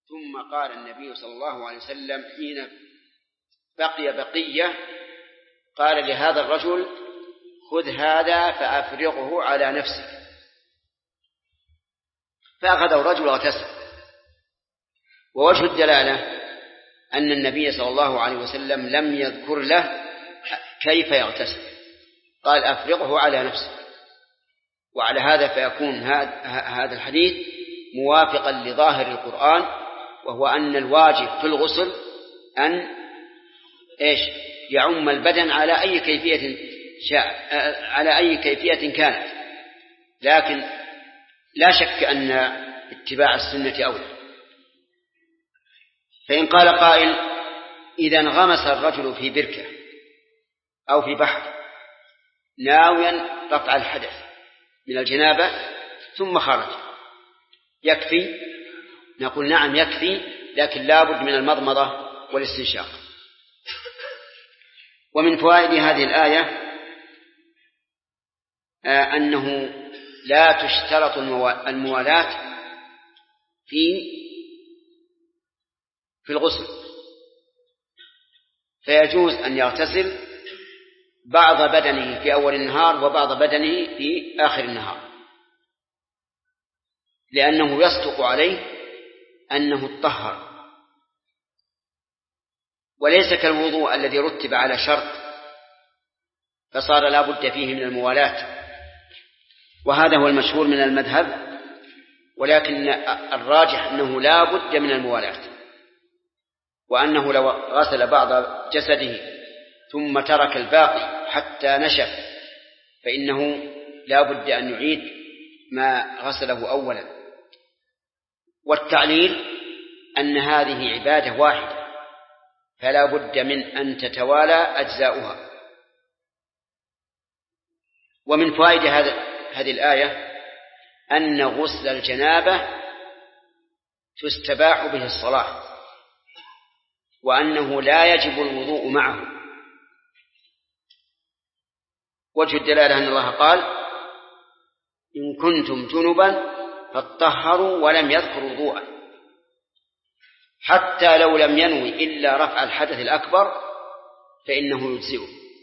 ثم قال النبي صلى الله عليه وسلم حين بقي بقية قال لهذا الرجل: خذ هذا فأفرغه على نفسك. فأخذه الرجل واغتسل. ووجه الدلالة أن النبي صلى الله عليه وسلم لم يذكر له كيف يغتسل، قال: أفرغه على نفسك. وعلى هذا فيكون هذا الحديث موافقا لظاهر القرآن، وهو أن الواجب في الغسل أن يعم البدن على أي كيفية على أي كيفية كانت، لكن لا شك أن اتباع السنة أولى. فإن قال قائل: إذا انغمس الرجل في بركة أو في بحر ناويا رفع الحدث من الجنابة ثم خرج، يكفي؟ نقول: نعم يكفي، لكن لا بد من المضمضة والاستنشاق. ومن فوائد هذه الآية أنه لا تشترط الموالاة في الغسل، فيجوز أن يغتسل بعض بدنه في أول النهار وبعض بدنه في آخر النهار، لأنه يصدق عليه أنه اطهر، وليس كالوضوء الذي رتب على شرط فصار لا بد فيه من الموالاة، وهذا هو المشهور من المذهب، ولكن الراجح أنه لا بد من الموالاة، وأنه لو غسل بعض جسده ثم ترك الباقي حتى نشف فإنه لا بد أن يعيد ما غسله أولا. والتعليل أن هذه عبادة واحدة فلا بد من أن تتوالى أجزاؤها. ومن فوائد هذه الآية أن غسل الجنابة تستباح به الصلاة، وأنه لا يجب الوضوء معه. وجه الدلالة أن الله قال: إن كنتم جنبا فاطهروا، ولم يذكر وضوءا، حتى لو لم ينوي إلا رفع الحدث الأكبر فإنه يجزئه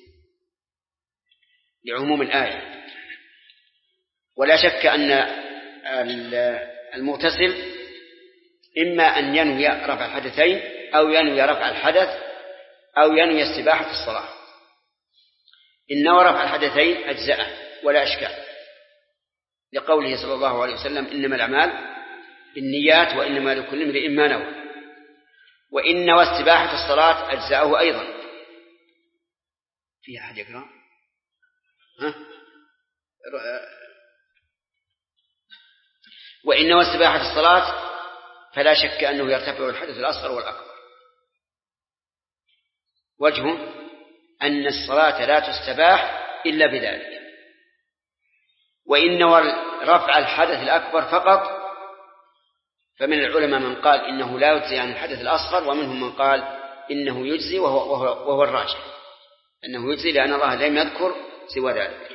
لعموم الآية. ولا شك أن المغتسل إما أن ينوي رفع الحدثين أو ينوي رفع الحدث أو ينوي استباحة الصلاة. إن نوى رفع الحدثين أجزأه ولا أشكال، لقوله صلى الله عليه وسلم: إنما الأعمال بالنيات وإنما لكل امرئ ما نوى. وإن نوى استباحة الصلاة أجزأه أيضا. في أحد يقرأ؟ وإن نوى استباحة الصلاة فلا شك أنه يرتفع الحدث الأصغر والأكبر. وجهه أن الصلاة لا تستباح إلا بذلك. وإن نوى رفع الحدث الأكبر فقط فمن العلماء من قال إنه لا يجزي عن الحدث الأصغر، ومنهم من قال إنه يجزي، وهو الراجح أنه يجزي، لأن الله لم يذكر سوى ذلك.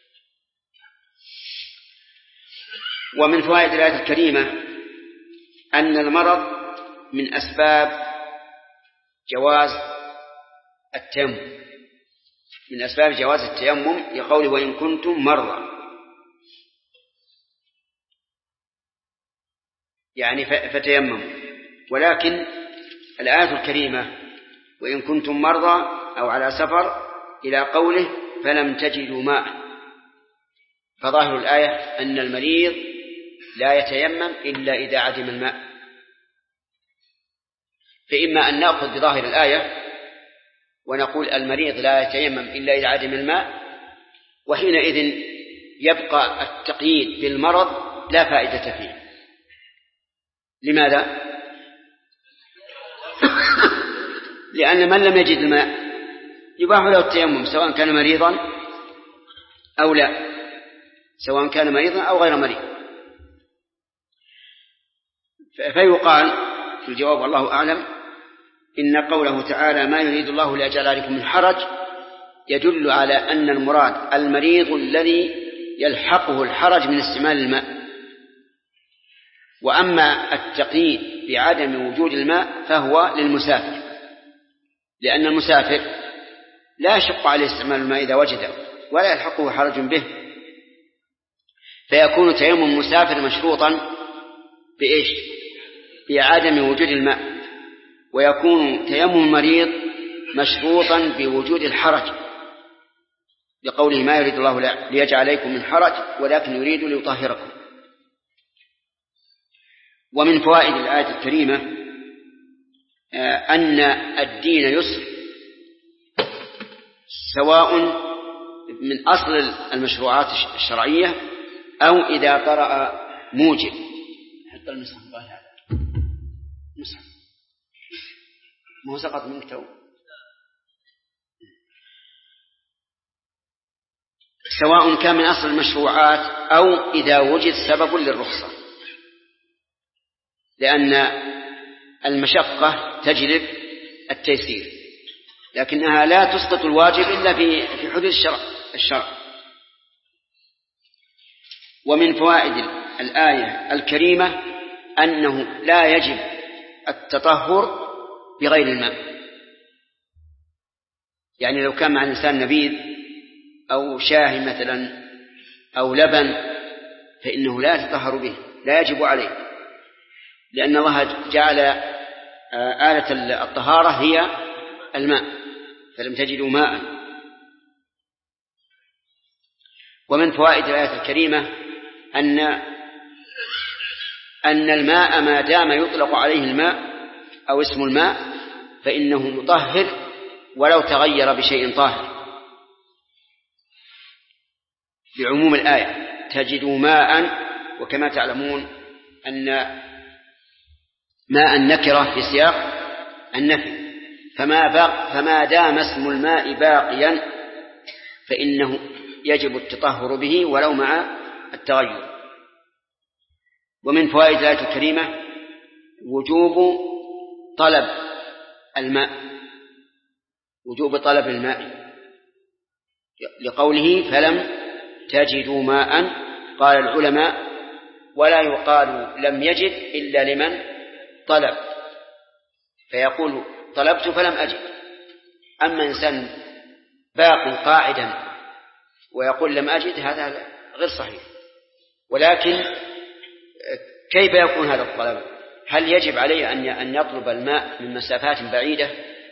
ومن فوائد الآية الكريمة أن المرض من أسباب جواز التيمم، من أسباب جواز التيمم، لقوله: وإن كنتم مرضى، يعني فتيمموا. ولكن الآية الكريمة وإن كنتم مرضى أو على سفر إلى قوله فلم تجدوا ماء، فظاهر الآية أن المريض لا يتيمم إلا إذا عدم الماء. فإما أن نأخذ بظاهر الآية ونقول المريض لا يتيمم إلا إذا عدم الماء، وحينئذ يبقى التقييد بالمرض لا فائدة فيه. لماذا؟ لأن من لم يجد الماء يباح له التيمم سواء كان مريضا أو لا، سواء كان مريضا أو غير مريض. فيقال في الجواب والله أعلم إن قوله تعالى: ما يريد الله ليجعل عليكم من حرج، يدل على أن المراد المريض الذي يلحقه الحرج من استعمال الماء. وأما التقييد بعدم وجود الماء فهو للمسافر، لأن المسافر لا يشق عليه استعمال الماء إذا وجده ولا يلحقه حرج به، فيكون تيمم المسافر مشروطا بإيش؟ بعدم وجود الماء، ويكون تيمم المريض مشروطا بوجود الحرج، لقوله ما يريد الله ليجعل عليكم من حرج ولكن يريد ليطهركم. ومن فوائد الآية الكريمة أن الدين يسر، سواء من أصل المشروعات الشرعية أو إذا طرأ موجب. حتى المصحف هذا مصحف ما هو سقط منك تو. سواء كان من أصل المشروعات أو إذا وجد سبب للرخصة، لأن المشقة تجلب التيسير، لكنها لا تسقط الواجب إلا في حدود الشرع. ومن فوائد الآية الكريمة أنه لا يجب التطهر بغير الماء، يعني لو كان مع الإنسان نبيذ أو شاهي مثلا أو لبن فإنه لا يتطهر به، لا يجب عليه، لأن الله جعل آلة الطهارة هي الماء، فلم تجدوا ماء. ومن فوائد الآية الكريمة أن الماء ما دام يطلق عليه الماء أو اسم الماء فإنه مطهر ولو تغير بشيء طاهر، بعموم الآية تجدوا ماء، وكما تعلمون أن ماء النكرة في سياق النفي، فما دام اسم الماء باقيا فإنه يجب التطهر به ولو مع التغير. ومن فوائد الآية الكريمة وجوب طلب الماء، لقوله فلم تجدوا ماء. قال العلماء ولا يقال لم يجد إلا لمن طلب، فيقول طلبت فلم أجد. أما إنسان باق قاعدا ويقول لم أجد هذا غير صحيح. ولكن كيف يكون هذا الطلب؟ هل يجب عليه أن يطلب الماء من مسافات بعيدة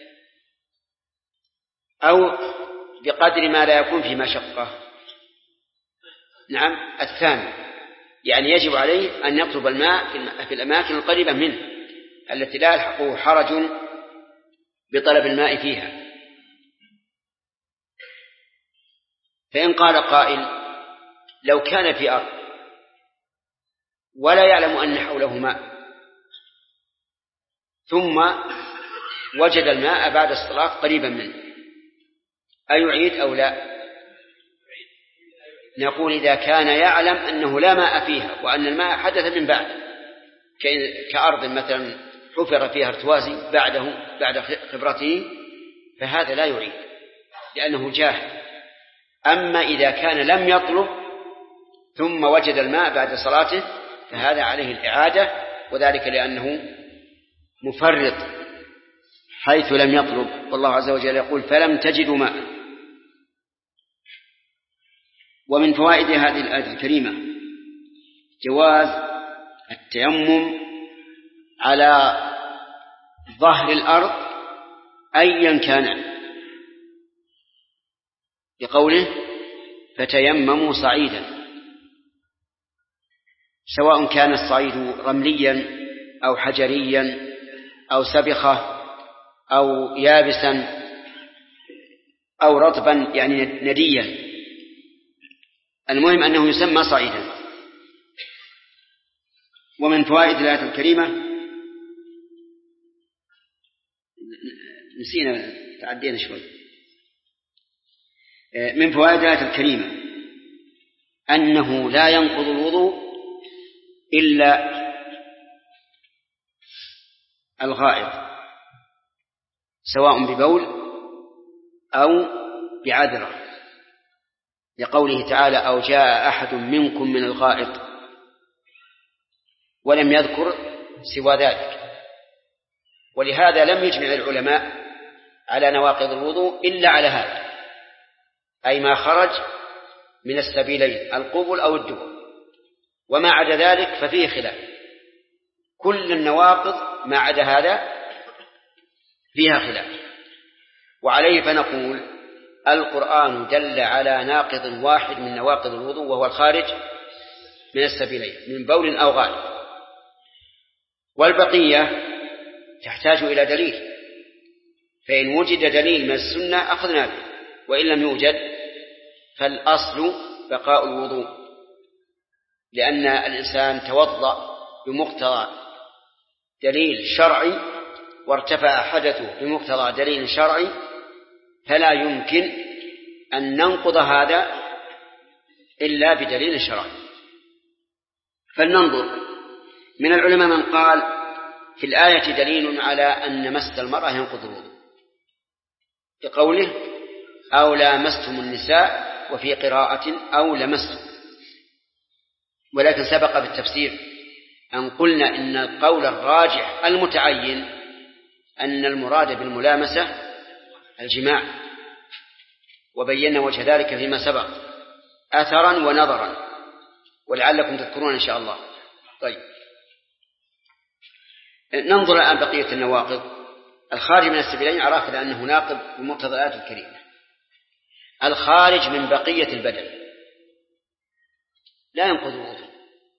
أو بقدر ما لا يكون في مشقة؟ نعم، الثاني، يعني يجب عليه أن يطلب الماء في الأماكن القريبة منه التي لا يلحقه حرج بطلب الماء فيها. فإن قال قائل لو كان في أرض ولا يعلم أن حوله ماء ثم وجد الماء بعد الصلاة قريبا منه أيعيد أو لا؟ نقول إذا كان يعلم أنه لا ماء فيها وأن الماء حدث من بعد، كأرض مثلا حفر فيها ارتوازي بعد خبرته، فهذا لا يعيد لأنه جاهل. أما إذا كان لم يطلب ثم وجد الماء بعد صلاته فهذا عليه الإعادة، وذلك لأنه مفرط حيث لم يطلب، والله عز وجل يقول فلم تجدوا ماء. ومن فوائد هذه الآية الكريمة جواز التيمم على ظهر الأرض أيا كان، لقوله فتيمموا صعيدا، سواء كان الصعيد رمليا أو حجريا أو سبخة أو يابسا أو رطبا يعني نديا، المهم أنه يسمى صعيدا. ومن فوائد الآية الكريمة نسينا تعدينا شوي، من فوائد الآية الكريمة أنه لا ينقض الوضوء إلا الغائط، سواء ببول أو بعذرة، لقوله تعالى أو جاء أحد منكم من الغائط، ولم يذكر سوى ذلك. ولهذا لم يجمع العلماء على نواقض الوضوء إلا على هذا، أي ما خرج من السبيلين القبل أو الدبر، وما عدا ذلك ففيه خلاف. كل النواقض ما عدا هذا فيها خلاف، وعليه فنقول القرآن دل على ناقض واحد من نواقض الوضوء وهو الخارج من السبيلين من بول أو غائط، والبقية تحتاج إلى دليل، فإن وجد دليل من السنة أخذنا به، وإن لم يوجد فالأصل بقاء الوضوء، لأن الإنسان توضأ بمقتضى دليل شرعي وارتفع حدثه بمقتضى دليل شرعي، فلا يمكن أن ننقض هذا إلا بدليل شرعي. فلننظر، من العلماء من قال في الآية دليل على أن مس المرأة ينقض الوضوء بقوله أو لامستم النساء، وفي قراءة أو لمستم، ولكن سبق بالتفسير أن قلنا إن القول الراجح المتعين أن المراد بالملامسة الجماع، وبينا وجه ذلك فيما سبق أثرا ونظرا، ولعلكم تذكرون إن شاء الله. طيب، ننظر الآن بقية النواقض. الخارج من السبيلين عرفنا أنه ناقض بمقتضى الآية الكريمة. الخارج من بقية البدن لا ينقض الوضوء،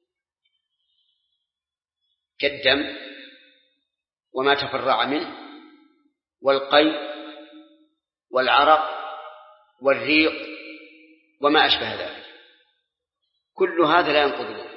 كالدم وما تفرع منه والقيء والعرق والريق وما أشبه ذلك، كل هذا لا ينقض الوضوء.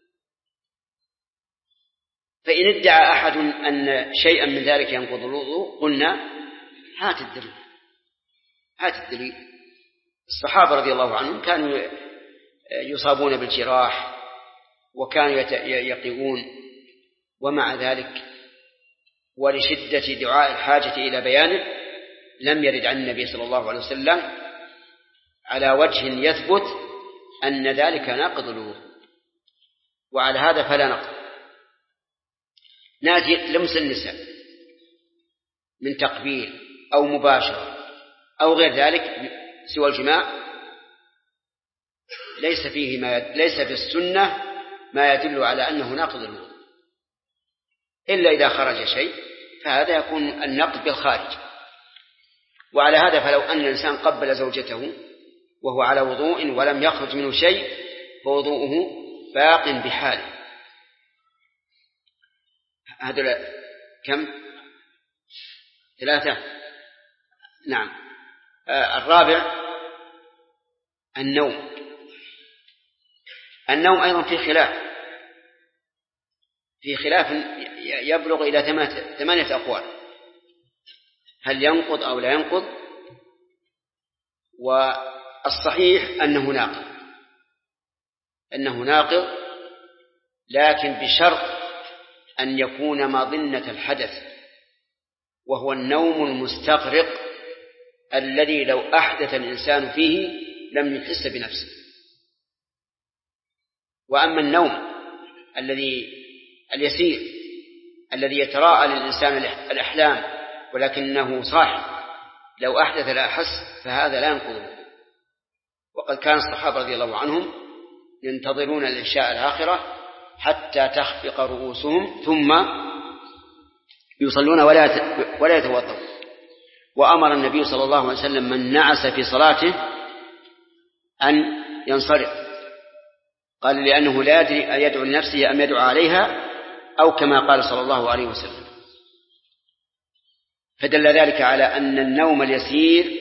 فإن ادعى أحد أن شيئا من ذلك ينقض الوضوء قلنا هات الدليل، هات الدليل. الصحابة رضي الله عنهم كانوا يصابون بالجراح وكانوا يقيئون، ومع ذلك ولشدة دعاء الحاجة إلى بيانه لم يرد عن النبي صلى الله عليه وسلم على وجه يثبت أن ذلك ناقض الوضوء، وعلى هذا فلا نقض. ناتي لمس النساء من تقبيل أو مباشرة أو غير ذلك سوى الجماع ليس في السنة ما يدل على أنه ناقض الوضوء، إلا إذا خرج شيء فهذا يكون النقض بالخارج. وعلى هذا فلو أن الإنسان قبل زوجته وهو على وضوء ولم يخرج منه شيء فوضوءه باق بحاله. هذا كم؟ 3. نعم. الرابع النوم. النوم أيضا في خلاف يبلغ إلى 8 أقوال، هل ينقض أو لا ينقض؟ والصحيح أنه ناقض، لكن بشرط أن يكون مظنة الحدث، وهو النوم المستغرق الذي لو أحدث الإنسان فيه لم يحس بنفسه. وأما النوم اليسير الذي يتراءى للإنسان الأحلام ولكنه صاحي لو أحدث لا أحس فهذا لا ينقض. وقد كان الصحابة رضي الله عنهم ينتظرون العشاء الآخرة حتى تخفق رؤوسهم ثم يصلون ولا يتوضؤون. وأمر النبي صلى الله عليه وسلم من نعس في صلاته أن ينصرف، قال لأنه لا يدري أيدعو لنفسه أم يدعو عليها، أو كما قال صلى الله عليه وسلم. فدل ذلك على أن النوم اليسير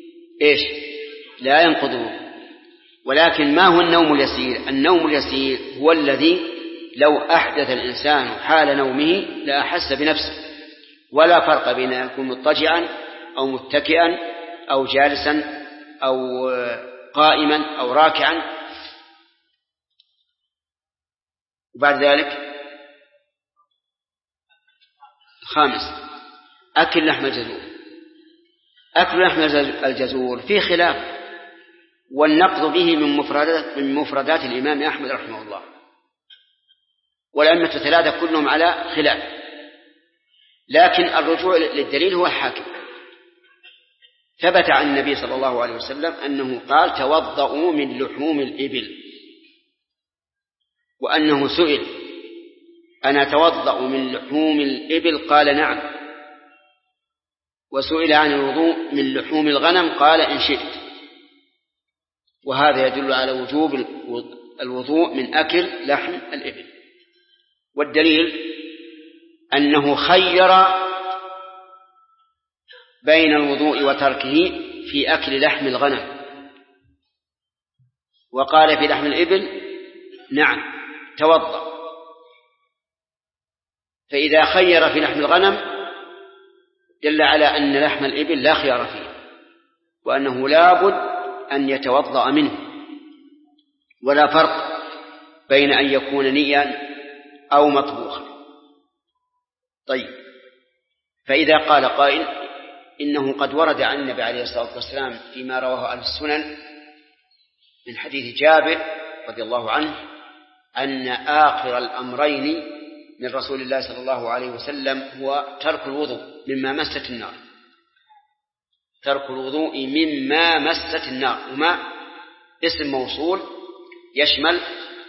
لا ينقض. ولكن ما هو النوم اليسير؟ النوم اليسير هو الذي لو أحدث الإنسان حال نومه لا أحس بنفسه، ولا فرق بين أن يكون مضطجعا أو متكئا أو جالسا أو قائما أو راكعا. وبعد ذلك 5 أكل لحم الجزور. أكل لحم الجزور في خلاف، والنقض به من مفردات الإمام أحمد رحمه الله، والأئمة 3 كلهم على خلاف. لكن الرجوع للدليل هو الحاكم. ثبت عن النبي صلى الله عليه وسلم أنه قال توضؤوا من لحوم الإبل، وأنه سئل أنا أتوضأ من لحوم الإبل؟ قال نعم. وسئل عن الوضوء من لحوم الغنم قال إن شئت. وهذا يدل على وجوب الوضوء من أكل لحم الإبل. والدليل أنه خير بين الوضوء وتركه في أكل لحم الغنم، وقال في لحم الإبل نعم توضأ. فإذا خير في لحم الغنم دل على أن لحم الإبل لا خيار فيه، وأنه لا بد أن يتوضأ منه، ولا فرق بين أن يكون نيا أو مطبوخا. طيب، فإذا قال قائل إنه قد ورد عن النبي عليه الصلاة والسلام فيما رواه أهل السنن من حديث جابر رضي الله عنه أن آخر الأمرين من رسول الله صلى الله عليه وسلم هو ترك الوضوء مما مست النار. ترك الوضوء مما مست النار، وما اسم موصول يشمل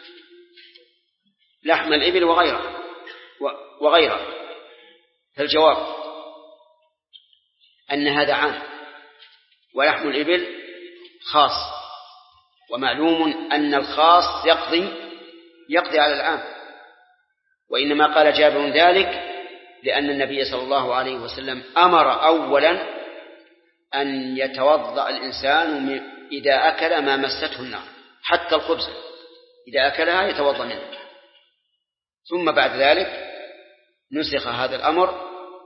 لحم الإبل وغيره. فالجواب أن هذا عام، ولحم الإبل خاص، ومعلوم أن الخاص يقضي على العام. وإنما قال جابر ذلك لأن النبي صلى الله عليه وسلم أمر أولا أن يتوضأ الإنسان إذا أكل ما مسته النار، حتى الخبز إذا أكلها يتوضأ منه، ثم بعد ذلك نسخ هذا الأمر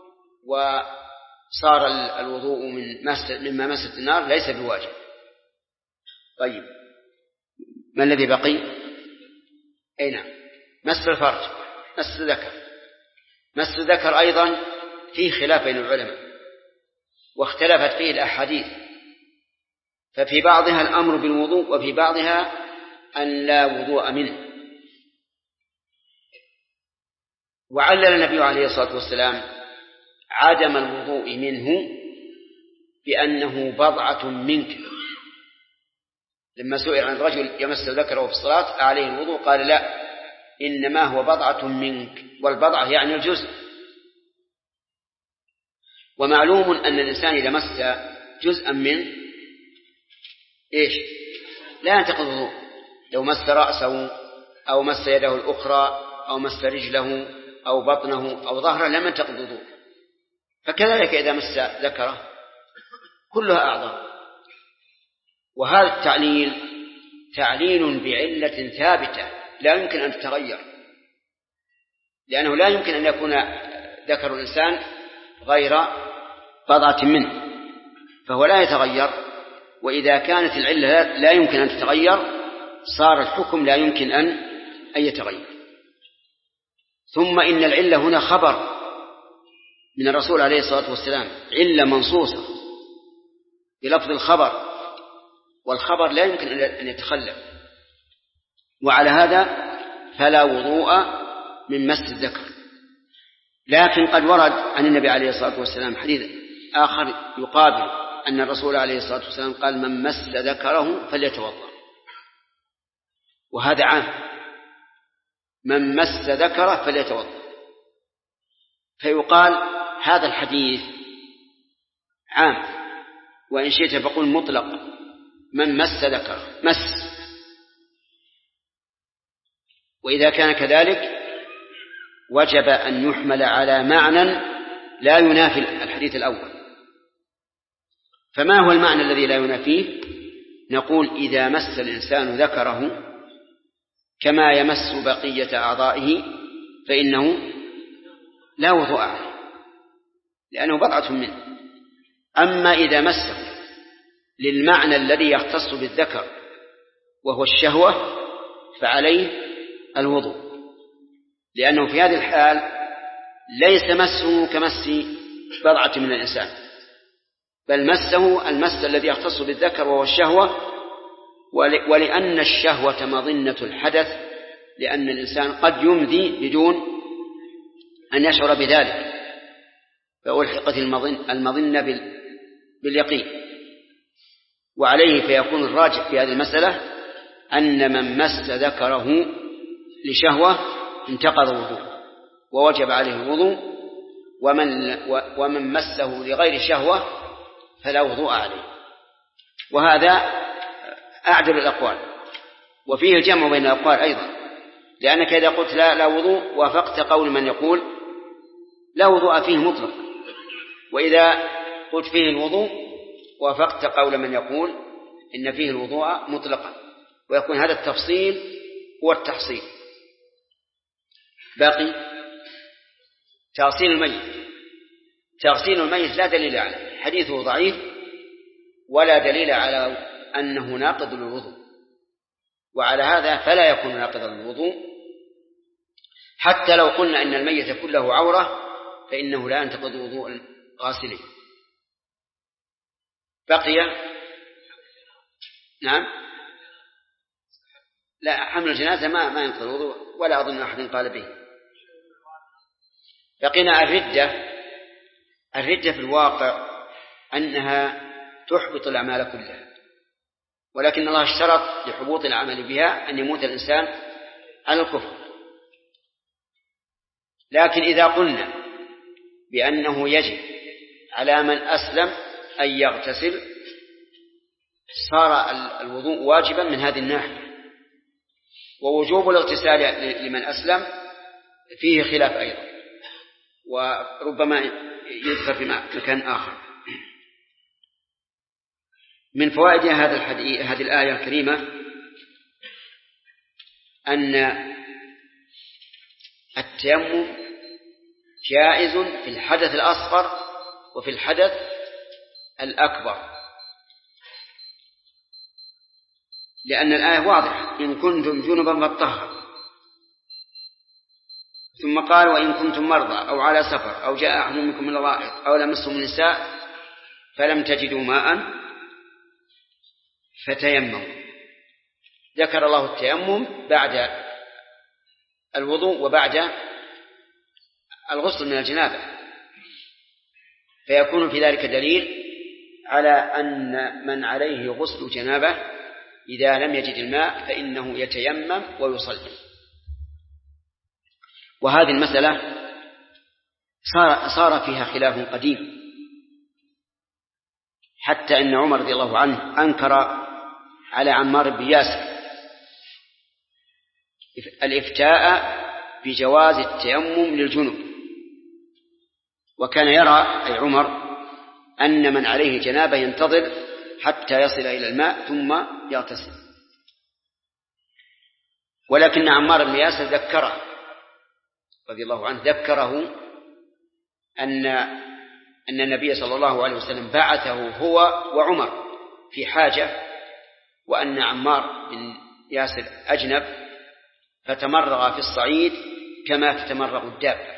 وصار الوضوء مما مست النار ليس بواجب. طيب، ما الذي بقي؟ أي نعم، مس الفرج، مس الذكر. مس الذكر أيضا فيه خلاف بين العلماء، واختلفت فيه الأحاديث، ففي بعضها الأمر بالوضوء وفي بعضها أن لا وضوء منه. وعلل النبي عليه الصلاة والسلام عدم الوضوء منه بأنه بضعة منك. لما سئل عن رجل يمس ذكره في الصلاة عليه الوضوء قال لا، إنما هو بضعة منك، والبضعة يعني الجزء. ومعلوم أن الإنسان إذا مس جزءا من لا ينتقض الوضوء. لو مس رأسه أو مس يده الأخرى أو مس رجله أو بطنه أو ظهره لم ينتقض الوضوء. فكذلك إذا مس ذكره كلها أعضاء. وهذا التعليل تعليل بعلة ثابتة لا يمكن أن تتغير، لأنه لا يمكن أن يكون ذكر الإنسان غير بضعة منه، فهو لا يتغير. وإذا كانت العلة لا يمكن أن تتغير صار الحكم لا يمكن أن يتغير. ثم إن العلة هنا خبر من الرسول عليه الصلاة والسلام، علة منصوصة بلفظ الخبر، والخبر لا يمكن أن يتخلف. وعلى هذا فلا وضوء من مس الذكر. لكن قد ورد عن النبي عليه الصلاة والسلام حديث آخر يقابل أن الرسول عليه الصلاة والسلام قال من مس ذكره فليتوضأ، وهذا عام، من مس ذكره فليتوضأ. فيقال هذا الحديث عام، وإن شئت فقل مطلق، من مس ذكره مس. وإذا كان كذلك وجب أن يحمل على معنى لا ينافي الحديث الأول. فما هو المعنى الذي لا ينافيه؟ نقول إذا مس الإنسان ذكره كما يمس بقية أعضائه فإنه لا وضوء عليه، لأنه بضعة منه. أما إذا مسه للمعنى الذي يختص بالذكر وهو الشهوة فعليه الوضوء، لأنه في هذه الحال ليس مسه كمس بضعة من الإنسان، بل مسه المس الذي يختص بالذكر وهو الشهوة. ولأن الشهوة مظنة الحدث، لأن الإنسان قد يمضي بدون أن يشعر بذلك، فألحقت المظنة باليقين. وعليه فيكون الراجح في هذه المسألة أن من مس ذكره لشهوة انتقض وضوءه ووجب عليه الوضوء، ومن مسه لغير شهوة فلا وضوء عليه. وهذا أعدل الأقوال، وفيه الجمع بين الأقوال أيضا، لأنك إذا قلت لا وضوء وافقت قول من يقول لا وضوء فيه مطلق، وإذا قلت فيه الوضوء وافقت قول من يقول إن فيه الوضوء مطلقا، ويكون هذا التفصيل هو التحصيل. باقي تغسيل الميت لا دليل عليه، حديثه ضعيف ولا دليل على أنه ناقض للوضوء، وعلى هذا فلا يكون ناقضا للوضوء. حتى لو قلنا أن الميت كله عورة فإنه لا ينتقض وضوء الغاسلين. بقي نعم لا، حمل الجنازة ما ينقض الوضوء، ولا أظن أحد قال به. بقينا الردة في الواقع أنها تحبط الأعمال كلها، ولكن الله اشترط لحبوط العمل بها أن يموت الإنسان على الكفر. لكن إذا قلنا بأنه يجب على من أسلم أن يغتسل صار الوضوء واجبا من هذه الناحية. ووجوب الاغتسال لمن أسلم فيه خلاف أيضا، وربما يذكر في مكان آخر. من فوائد هذه الآية الكريمة أن التيمم جائز في الحدث الأصغر وفي الحدث الأكبر، لأن الآية واضحة: إن كنتم جنبا فاطهروا. ثم قال: وإن كنتم مرضى أو على سفر أو جاء أحد منكم من الغائط أو لمستم النساء فلم تجدوا ماء فتيمموا. ذكر الله التيمم بعد الوضوء وبعد الغسل من الجنابة، فيكون في ذلك دليل على أن من عليه غسل جنابة إذا لم يجد الماء فإنه يتيمم ويصلي. وهذه المسألة صار فيها خلاف قديم، حتى أن عمر رضي الله عنه أنكر على عمار بن ياسر الإفتاء بجواز التيمم للجنوب، وكان يرى أي عمر أن من عليه جنابة ينتظر حتى يصل إلى الماء ثم يغتسل. ولكن عمار بن ياسر ذكره رضي الله عنه أن النبي صلى الله عليه وسلم بعثه هو وعمر في حاجة، وأن عمار بن ياسر أجنب فتمرغ في الصعيد كما تتمرغ الدابة.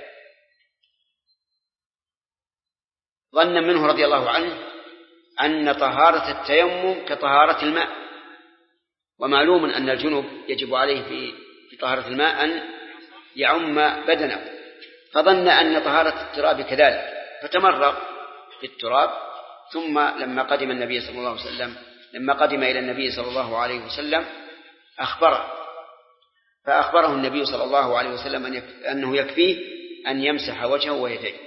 ظن منه رضي الله عنه أن طهارة التيمم كطهارة الماء، ومعلوم أن الجنوب يجب عليه في طهارة الماء أن يعم بدنه، فظن أن طهارة التراب كذلك فتمرغ في التراب. ثم لما قدم إلى النبي صلى الله عليه وسلم فأخبره النبي صلى الله عليه وسلم أنه يكفيه أن يمسح وجهه ويديه.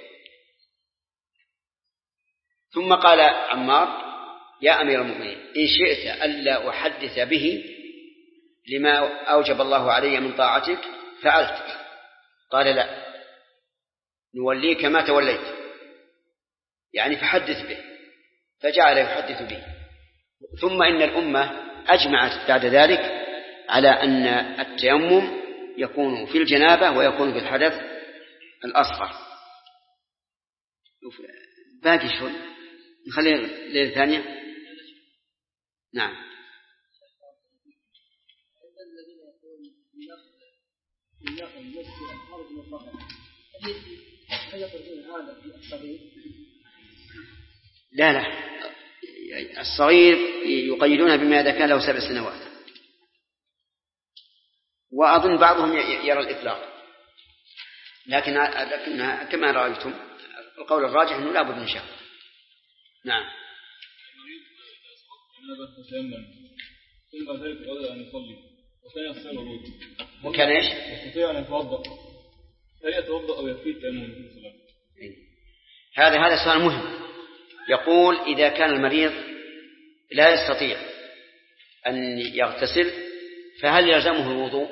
ثم قال عمار: يا أمير المؤمنين، إن شئت ألا أحدث به لما أوجب الله علي من طاعتك فعلت. قال: لا، نوليك ما توليت، يعني فحدث به. فجعل يحدث به. ثم إن الأمة أجمعت بعد ذلك على أن التيمم يكون في الجنابة ويكون في الحدث الأصغر. باقي شوي، نخلي الليلة الثانية. نعم. لا، الصغير يقيدونها بما إذا كان له 7 سنوات، وأظن بعضهم يرى الإطلاق، لكن كما رأيتم القول الراجح أنه لا بد من شك. نعم. المريض ثم ذلك قدر أن يصلي وكان يستطيع الوضوء وكان إيش؟ يستطيع أن يتوضأ، هل يتوضأ أو يكفي التيمم في الصلاة؟ هذا سؤال مهم. يقول إذا كان المريض لا يستطيع أن يغتسل فهل يلزمه الوضوء؟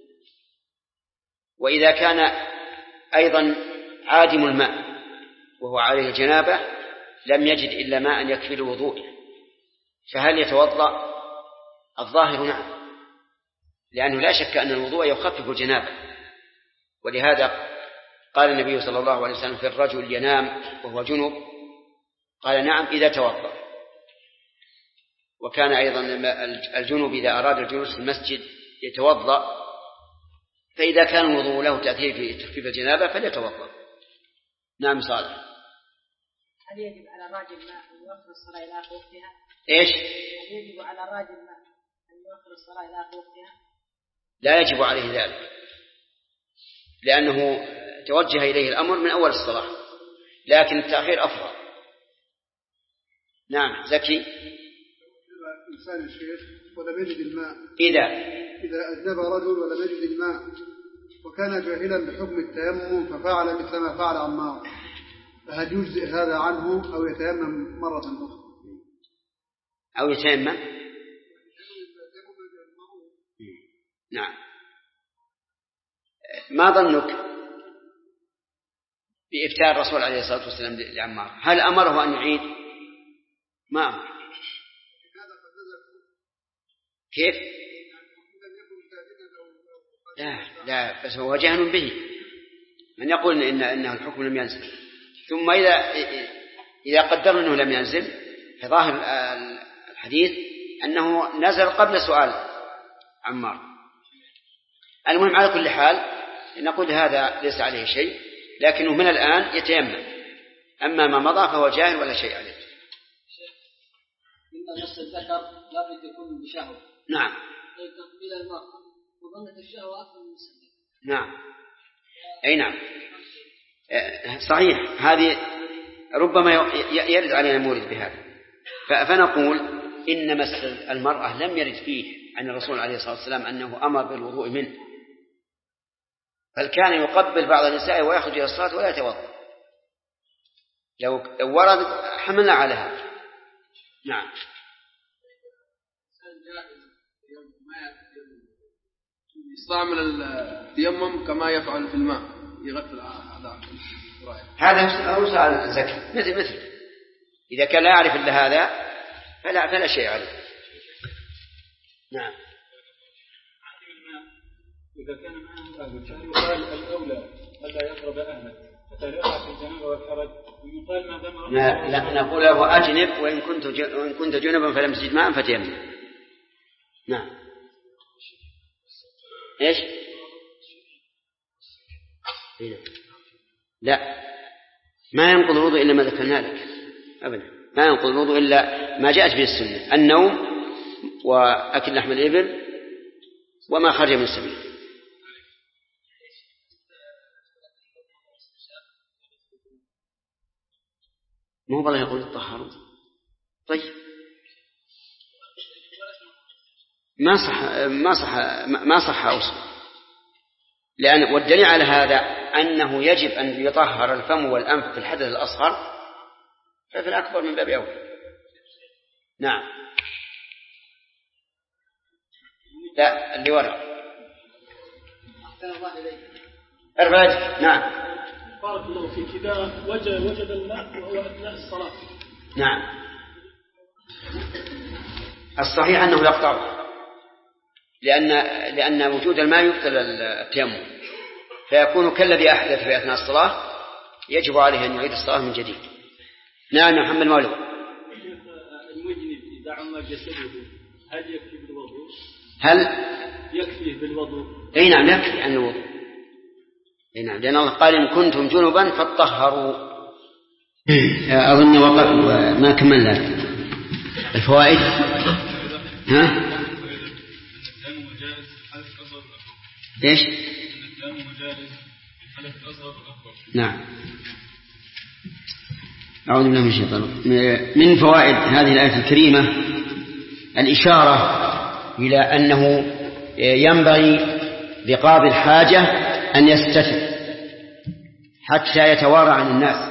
وإذا كان أيضا عادم الماء وهو عليه جنابة لم يجد إلا ماء يكفي الوضوء فهل يتوضأ؟ الظاهر نعم، لأنه لا شك أن الوضوء يخفف الجنابة، ولهذا قال النبي صلى الله عليه وسلم في الرجل ينام وهو جنب قال نعم إذا توضأ. وكان أيضا الجنب إذا أراد الجلوس في المسجد يتوضأ، فإذا كان الوضوء له تأثير في تخفيف الجنابة فليتوضأ. نعم صالح. هل يجب على الراجل ماء أن يؤخر الصلاة إلى آخر وقتها؟ إيش؟ هل يجب على الراجل ماء أن يؤخر الصلاة إلى آخر وقتها؟ لا يجب عليه ذلك، لأنه توجه إليه الأمر من أول الصلاة، لكن التأخير أفضل. نعم زكي. إنسان الشيخ ولم يجد الماء، إذا أذنب رجل ولم يجد الماء وكان جاهلا بحكم التيمم ففعل مثل ما فعل عمار، فهل يجزئ هذا عنه أو يتيمم مرة أخرى؟ أو يتيمم. نعم. ما ظنك بإفتاء الرسول عليه الصلاة والسلام لعمار؟ هل أمره أن يعيد؟ ما أمر. كيف؟ لا بس هو جهل به من يقول إنه الحكم لم ينزل. ثم إذا قدرنا أنه لم ينزل فظاهر الحديث أنه نزل قبل سؤال عمار. المهم على كل حال نقول هذا ليس عليه شيء، لكنه من الآن يتيمم، أما ما مضى فهو جاهل ولا شيء عليه. إن نص الذكر لا بد يكون بشهوة. نعم. تقبيل المرأة وظنة الشهوة أكثر من السنة. نعم. أي نعم. صحيح، هذه ربما يرد علينا مورد بهذا، فنقول إن مس المرأة لم يرد فيه عن الرسول عليه الصلاة والسلام أنه أمر بالوضوء منه، بل كان يقبل بعض النساء ويخرج إلى الصلاة ولا يتوضأ. لو ورد حملنا على هذا. نعم. يستعمل التيمم كما يفعل في الماء يغسل الأعضاء. هذا هو سؤال زكي مثل إذا كان لا يعرف إلا هذا فلا شيء عليه. نعم. إذا كان معه أهل فهل يقال الأولى ألا يقرب أهله حتى لا يقع في الجنابة والحرج، ويقال ما دام لا نقول له أجنب وإن كنت جنبا فلم تجد ماء فتيمم. نعم. إيش؟ لا، ما ينقض الوضوء إلا ما ذكرنا لك أبدا، ما ينقض الوضوء إلا ما جاءت به السنة: النوم وأكل لحم الإبل وما خرج من السبيل. ما هو الله يقول الطهارون. طيب ما صح أوصل، لأن والدليل على هذا أنه يجب أن يطهر الفم والأنف في الحدث الأصغر، ففي الأكبر من باب أولى. نعم. لا اللي وراء ارفع يدك. نعم. بارك الله فيك. إذا وجد الماء وهو أثناء الصلاة. نعم. الصحيح أنه يقطع، لأن وجود الماء يبطل التيمم، فيكون كالذي أحدث في أثناء الصلاة، يجب عليه أن يعيد الصلاة من جديد. نعم يا محمد مولود. المجنب إذا عم جسده هل يكفي بالوضوء؟ هل يكفي بالوضوء؟ أي نعم يكفي عن الوضوء. أي نعم، لأن الله قال إن كنتم جنبا فاطهروا. أظن وقف ما كملنا الفوائد. ها؟ ايش؟ التيمم جائز في حالة الأصغر والأكبر. نعم. أعوذ بالله من الشيطان. من فوائد هذه الآية الكريمة الإشارة إلى أنه ينبغي لقاضي الحاجة أن يستتر حتى يتوارى عن الناس.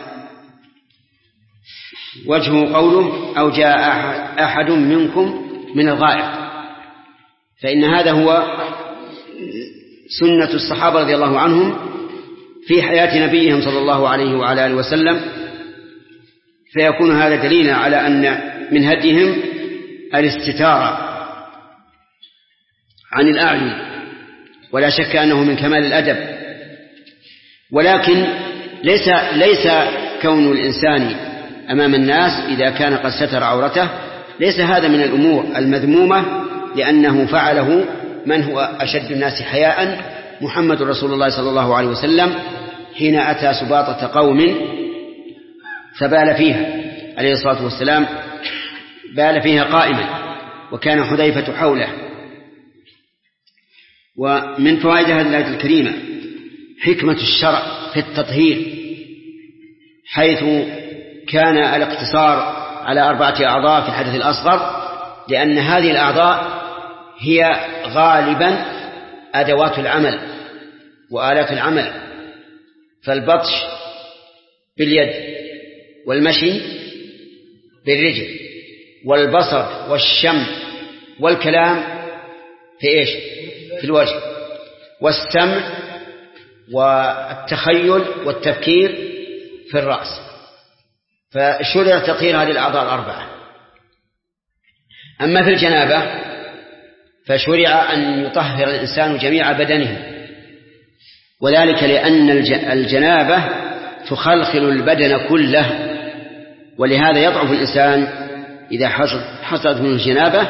وجهه قوله أو جاء أحد منكم من الغائط، فإن هذا هو سنة الصحابة رضي الله عنهم في حياة نبيهم صلى الله عليه وعلى آله وسلم، فيكون هذا دليلا على أن من هديهم الاستتارة عن الأعين، ولا شك أنه من كمال الأدب. ولكن ليس كون الإنسان أمام الناس إذا كان قد ستر عورته ليس هذا من الأمور المذمومة، لأنه فعله من هو أشد الناس حياء محمد رسول الله صلى الله عليه وسلم حين أتى سباطة قوم فبال فيها عليه الصلاة والسلام، بال فيها قائما وكان حذيفة حوله. ومن فوائد هذه الآية الكريمة حكمة الشرع في التطهير، حيث كان الاقتصار على 4 أعضاء في الحدث الأصغر، لأن هذه الأعضاء هي غالبا أدوات العمل وآلات العمل، فالبطش باليد، والمشي بالرجل، والبصر والشم والكلام في إيش؟ في الوجه، والسمع والتخيل والتفكير في الرأس. فشرع تطهير هذه الأعضاء 4. أما في الجنابة فشرع أن يطهر الإنسان جميع بدنه، وذلك لأن الجنابة تخلخل البدن كله، ولهذا يضعف الإنسان إذا حصلت منه الجنابة،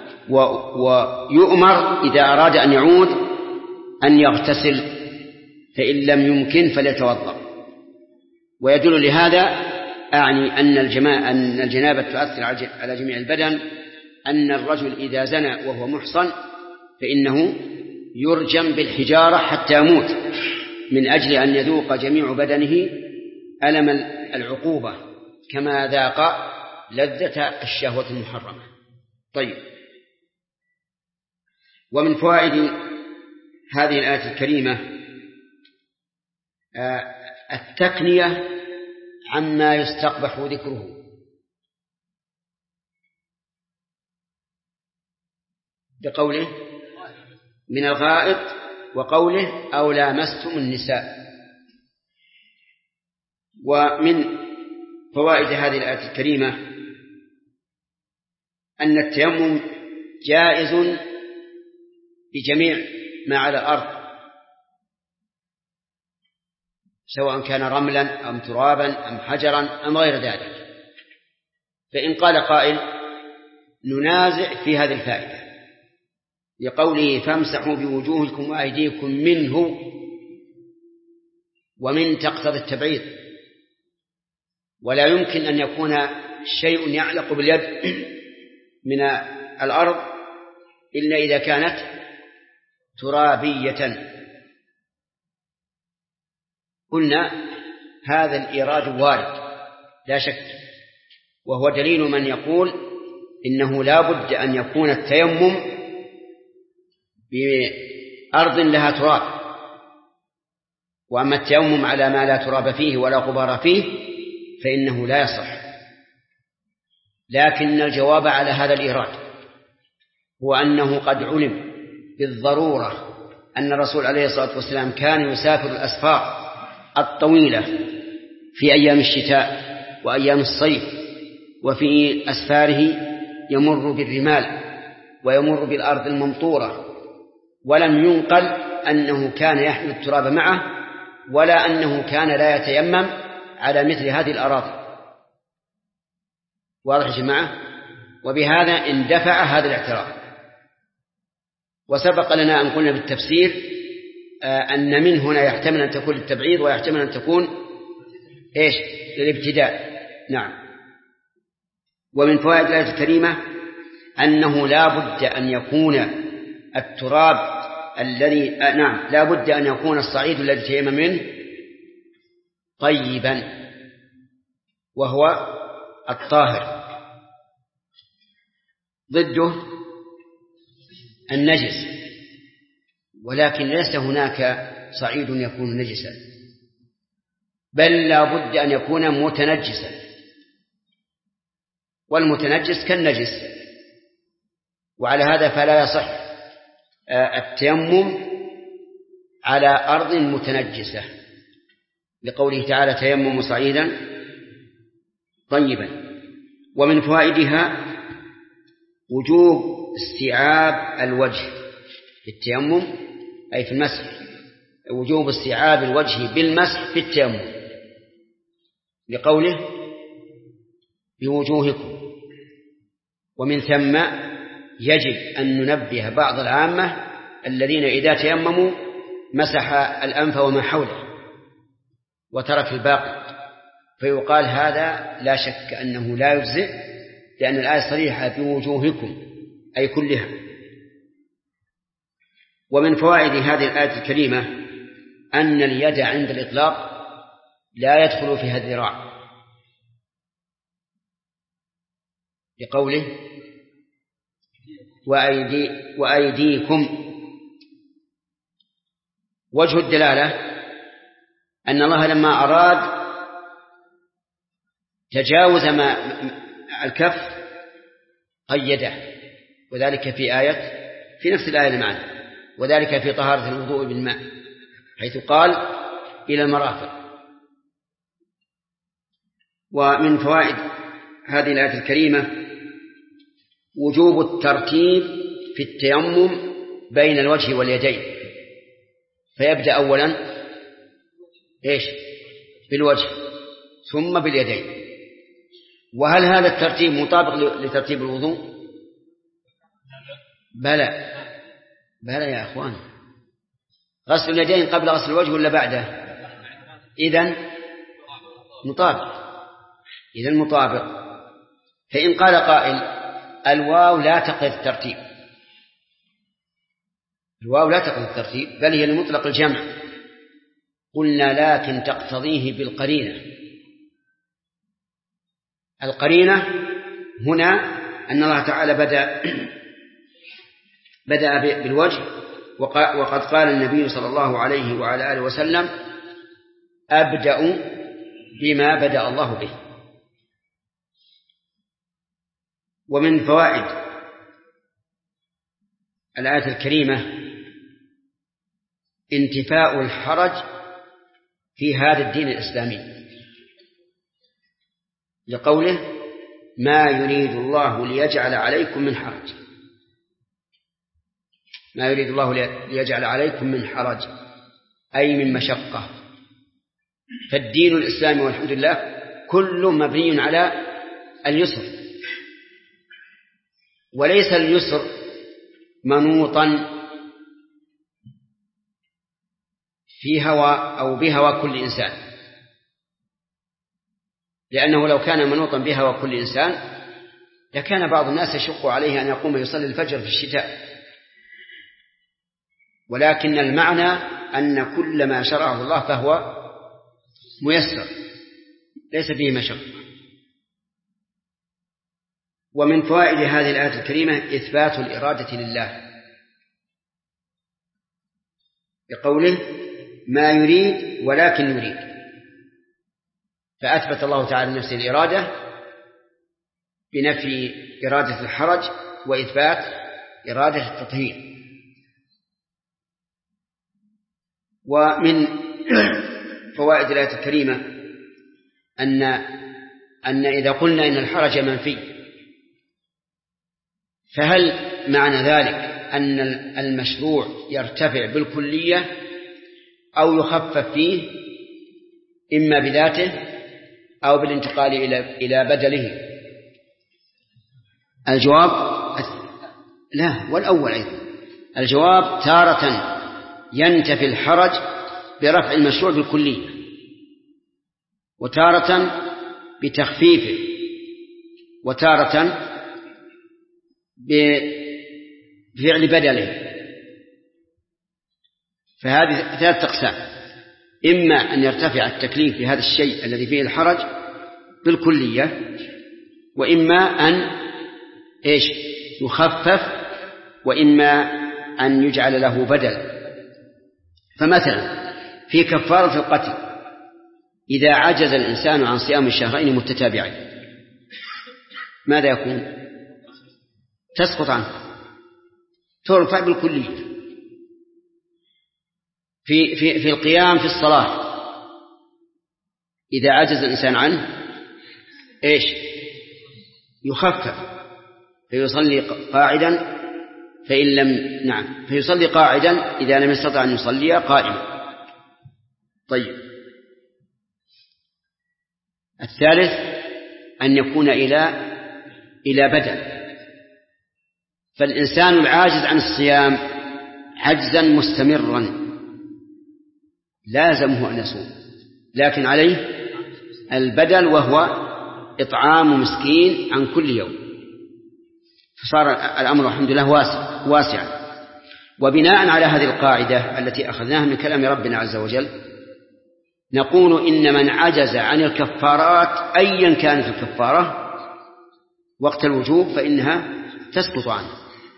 ويؤمر إذا أراد أن يعود أن يغتسل، فإن لم يمكن فليتوضأ. ويدل لهذا أعني أن الجنابة تؤثر على جميع البدن، أن الرجل إذا زنى وهو محصن فإنه يرجم بالحجارة حتى يموت، من أجل أن يذوق جميع بدنه ألم العقوبة كما ذاق لذة الشهوة المحرمة. طيب، ومن فوائد هذه الآية الكريمة التكنية عما يستقبح ذكره، بقوله من الغائط، وقوله أو لامستم النساء. ومن فوائد هذه الآية الكريمة أن التيمم جائز بجميع ما على الأرض، سواء كان رملا أم ترابا أم حجرا أم غير ذلك. فإن قال قائل ننازع في هذه الفائدة لقوله فامسحوا بوجوهكم وأيديكم منه، ومن تقتضي التبعيض، ولا يمكن أن يكون شيء يعلق باليد من الأرض إلا إذا كانت ترابية. قلنا هذا الإيراد وارد لا شك، وهو دليل من يقول إنه لا بد أن يكون التيمم بأرض لها تراب، وأما التيمم على ما لا تراب فيه ولا غبار فيه فإنه لا يصح. لكن الجواب على هذا الإيراد هو أنه قد علم بالضرورة أن الرسول عليه الصلاة والسلام كان يسافر الأسفار الطويلة في أيام الشتاء وأيام الصيف، وفي أسفاره يمر بالرمال ويمر بالأرض الممطورة، ولم ينقل أنه كان يحمل التراب معه ولا أنه كان لا يتيمم على مثل هذه الأراضي. واضح يا جماعة؟ وبهذا اندفع هذا الاعتراض. وسبق لنا أن قلنا بالتفسير أن من هنا يحتمل أن تكون للتبعيض ويحتمل أن تكون إيش؟ للابتداء. نعم. ومن فوائد الآية الكريمة أنه لا بد أن يكون التراب الذي لا بد أن يكون الصعيد الذي تيمم منه طيبا، وهو الطاهر، ضده النجس، ولكن ليس هناك صعيد يكون نجسا، بل لا بد أن يكون متنجسا، والمتنجس كالنجس. وعلى هذا فلا يصح التيمم على أرض متنجسة، لقوله تعالى تيمموا صعيدا طيبا. ومن فوائدها وجوب استيعاب الوجه في التيمم، أي في المسح، وجوب استيعاب الوجه بالمسح في التيمم، لقوله بوجوهكم. ومن ثم يجب أن ننبه بعض العامة الذين إذا تيمموا مسح الأنف وما حوله وترك الباقي، فيقال هذا لا شك أنه لا يجزئ، لأن الآية صريحة بوجوهكم أي كلها. ومن فوائد هذه الآية الكريمة أن اليد عند الإطلاق لا يدخل فيها الذراع، لقوله وأيديكم. وجه الدلالة أن الله لما أراد تجاوز ما الكف قيده، وذلك في نفس الآية المعنى، وذلك في طهارة الوضوء بالماء، حيث قال إلى المرافق. ومن فوائد هذه الآية الكريمة وجوب الترتيب في التيمم بين الوجه واليدين، فيبدأ أولا بالوجه ثم باليدين. وهل هذا الترتيب مطابق لترتيب الوضوء؟ بلى يا أخوان، غسل اليدين قبل غسل الوجه ولا بعده؟ إذن مطابق. فإن قال قائل الواو لا تقتضي الترتيب، بل هي لمطلق الجمع، قلنا لكن تقتضيه بالقرينة. القرينة هنا أن الله تعالى بدأ بالوجه، وقد قال النبي صلى الله عليه وعلى آله وسلم أبدأ بما بدأ الله به. ومن فوائد الآية الكريمة انتفاء الحرج في هذا الدين الإسلامي، لقوله ما يريد الله ليجعل عليكم من حرج، ما يريد الله ليجعل عليكم من حرج أي من مشقة. فالدين الإسلامي والحمد لله كل مبني على اليسر، وليس اليسر منوطا في هوى أو بهوى كل إنسان، لأنه لو كان منوطا بهوى كل إنسان لكان بعض الناس يشق عليه أن يقوم يصلي الفجر في الشتاء. ولكن المعنى أن كل ما شرعه الله فهو ميسر ليس فيه مشقة. ومن فوائد هذه الآية الكريمة إثبات الإرادة لله، بقوله ما يريد ولكن يريد، فأثبت الله تعالى لنفسه الإرادة بنفي إرادة الحرج وإثبات إرادة التطهير. ومن فوائد الآية الكريمة أن إذا قلنا إن الحرج منفي، فهل معنى ذلك أن المشروع يرتفع بالكلية أو يخفف فيه إما بذاته أو بالانتقال إلى بدله؟ الجواب لا، والأول أيضا. الجواب تارة ينتفي الحرج برفع المشروع بالكلية، وتارة بتخفيفه، وتارة بفعل بدله. فهذه ثلاث أقسام: إما أن يرتفع التكليف بهذا الشيء الذي فيه الحرج بالكلية، وإما أن يخفف، وإما أن يجعل له بدل. فمثلا في كفارة القتل إذا عجز الإنسان عن صيام الشهرين متتابعين ماذا يكون؟ تسقط عنه، ترفع بالكلية. في القيام في الصلاة إذا عجز الإنسان عنه يخفف، فيصلي قاعدا فإن لم فيصلي قاعدا إذا لم يستطع أن يصلي قائما. طيب، الثالث أن يكون إلى بدل. فالإنسان العاجز عن الصيام عجزا مستمرا لازمه أن يصوم، لكن عليه البدل وهو إطعام مسكين عن كل يوم. فصار الأمر الحمد لله واسعا. وبناء على هذه القاعدة التي أخذناها من كلام ربنا عز وجل نقول إن من عجز عن الكفارات أيا كانت الكفارة وقت الوجوب فإنها تسقط عنه.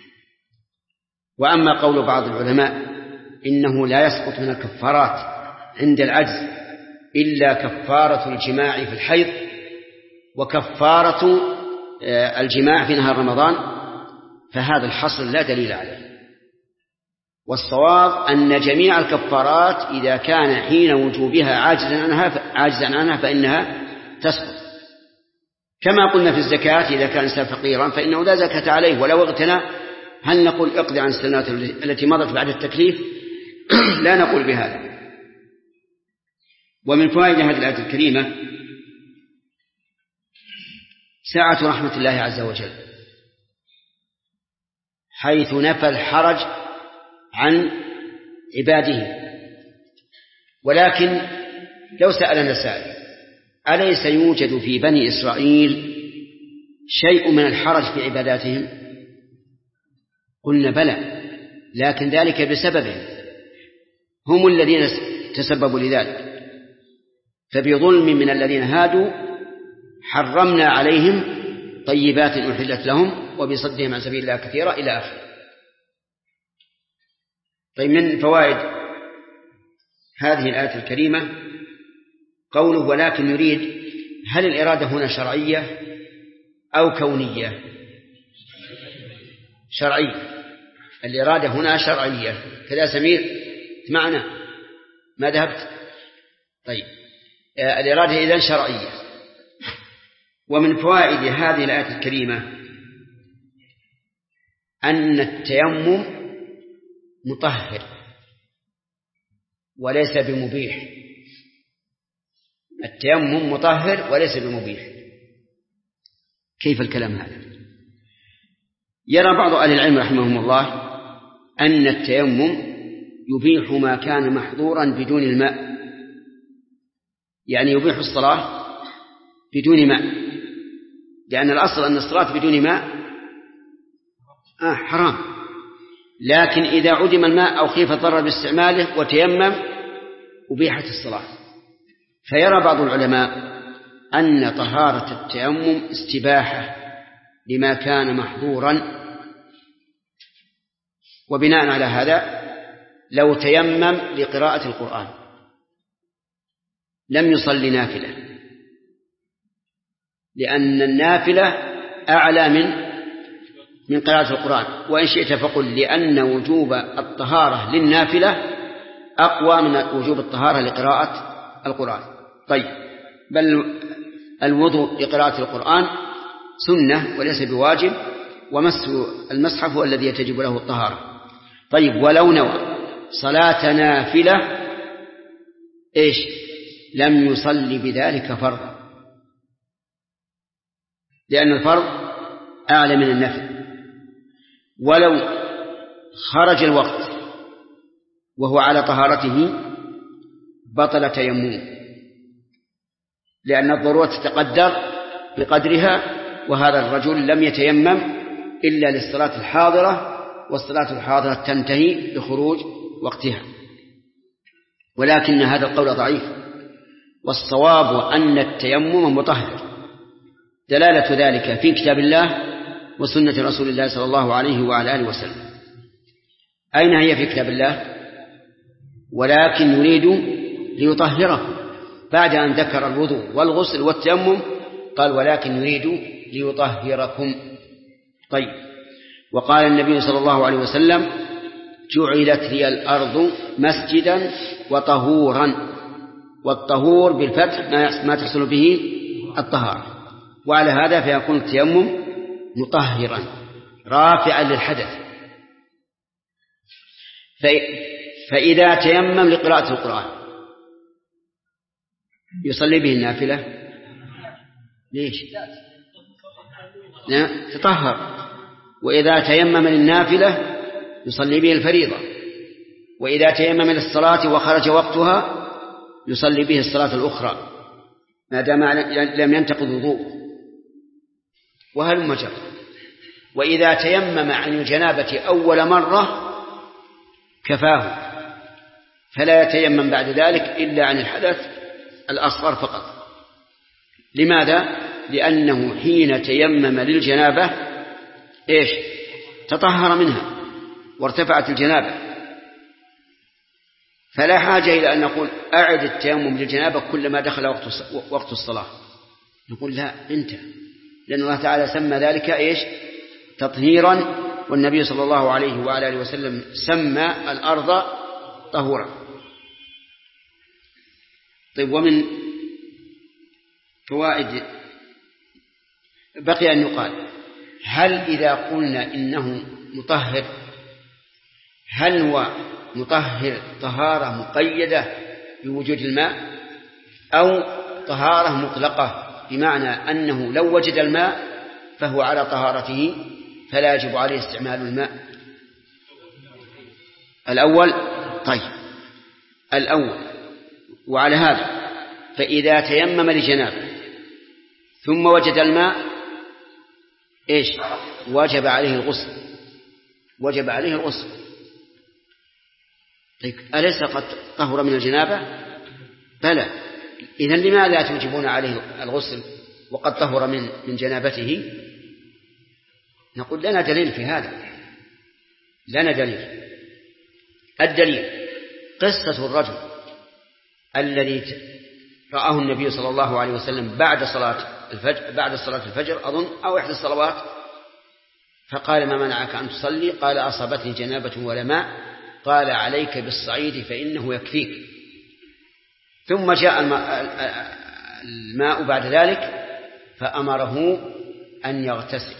وأما قول بعض العلماء إنه لا يسقط من الكفارات عند العجز إلا كفارة الجماع في الحيض وكفارة الجماع في نهار رمضان، فهذا الحصر لا دليل عليه. والصواب أن جميع الكفارات إذا كان حين وجوبها عاجزا عنها فإنها تسقط. كما قلنا في الزكاة إذا كان إنسان فقيرا فإنه لا زكاة عليه ولو اغتنى. هل نقول اقضي عن السنوات التي مضت بعد التكليف؟ لا نقول بهذا. ومن فوائد هذه الآية الكريمة سعة رحمة الله عز وجل، حيث نفى الحرج عن عباده. ولكن لو سألنا سائل أليس يوجد في بني إسرائيل شيء من الحرج في عباداتهم؟ قلنا بلى، لكن ذلك بسببهم، هم الذين تسببوا لذلك. فبظلم من الذين هادوا حرمنا عليهم طيبات أحلت لهم وبصدهم عن سبيل الله كثيرا إلى آخره. طيب، من فوائد هذه الآية الكريمة قوله ولكن يريد، هل الإرادة هنا شرعية أو كونية؟ شرعية. الإرادة هنا شرعية. كذا سمير معنا ما ذهبت؟ طيب، الإرادة إذن شرعية. ومن فوائد هذه الآية الكريمة أن التيمم مطهر وليس بمبيح. التيمم مطهر وليس بمبيح. كيف الكلام هذا؟ يرى بعض أهل العلم رحمهم الله أن التيمم يبيح ما كان محظورا بدون الماء، يعني يبيح الصلاة بدون ماء، لأن الأصل أن الصلاة بدون ماء حرام. لكن إذا عدم الماء أو خيف الضرر باستعماله وتيمم أبيحت الصلاة. فيرى بعض العلماء أن طهارة التيمم استباحة لما كان محظورا. وبناء على هذا لو تيمم لقراءة القرآن لم يصلي نافلة، لأن النافلة أعلى من قراءة القرآن. وإن شئت فقل لأن وجوب الطهارة للنافلة أقوى من وجوب الطهارة لقراءة القرآن. طيب، بل الوضوء لقراءة القرآن سنة وليس بواجب، ومس المصحف هو الذي يجب له الطهارة. طيب، ولو نوى صلاة نافلة لم يصلي بذلك فرضا، لأن الفرض أعلى من النفل. ولو خرج الوقت وهو على طهارته بطل تيممه، لأن الضرورة تتقدر بقدرها، وهذا الرجل لم يتيمم إلا للصلاة الحاضرة، والصلاة الحاضرة تنتهي بخروج وقتها. ولكن هذا القول ضعيف، والصواب أن التيمم مطهر دلالة ذلك في كتاب الله وسنة رسول الله صلى الله عليه وعلى آله وسلم. أين هي في كتاب الله؟ ولكن يريد ليطهره، بعد أن ذكر الوضوء والغسل والتيمم قال ولكن يريد ليطهركم. طيب، وقال النبي صلى الله عليه وسلم جعلت لي الأرض مسجدا وطهورا، والطهور بالفتح ما تحصل به الطهارة، وعلى هذا فيكون التيمم مطهرا رافعا للحدث. فإذا تيمم لقراءة القرآن يصلي به النافلة ليش؟ تطهر. وإذا تيمم للنافلة يصلي به الفريضة. وإذا تيمم للصلاة وخرج وقتها يصلي به الصلاة الأخرى ما دام لم ينتقض وضوء. وهلم جرا. وإذا تيمم عن الجنابة أول مرة كفاه، فلا يتيمم بعد ذلك إلا عن الحدث الأصغر فقط. لماذا؟ لأنه حين تيمم للجنابة تطهر منها وارتفعت الجنابة، فلا حاجة إلى أن نقول أعد التيمم للجنابة كلما دخل وقت الصلاة. نقول لا، انتهى، لأن الله تعالى سمى ذلك تطهيرا، والنبي صلى الله عليه وعلى آله وسلم سمى الأرض طهورا. طيب، ومن فوائد بقي أن يقال هل إذا قلنا إنه مطهر هل هو مطهر طهارة مقيدة بوجود الماء أو طهارة مطلقة، بمعنى أنه لو وجد الماء فهو على طهارته فلا يجب عليه استعمال الماء؟ الأول. طيب، الأول. وعلى هذا فإذا تيمم لجنابه ثم وجد الماء وجب عليه الغسل. طيب، أليس قد طهر من الجنابة؟ بلى. إذن لماذا لا توجبون عليه الغسل وقد طهر من جنابته؟ نقول لنا دليل في هذا، لنا دليل. الدليل قصة الرجل الذي رآه النبي صلى الله عليه وسلم بعد صلاة الفجر أظن أو إحدى الصلوات، فقال ما منعك أن تصلي؟ قال أصابتني جنابة ولا ماء. قال عليك بالصعيد فإنه يكفيك. ثم جاء الماء بعد ذلك فأمره أن يغتسل،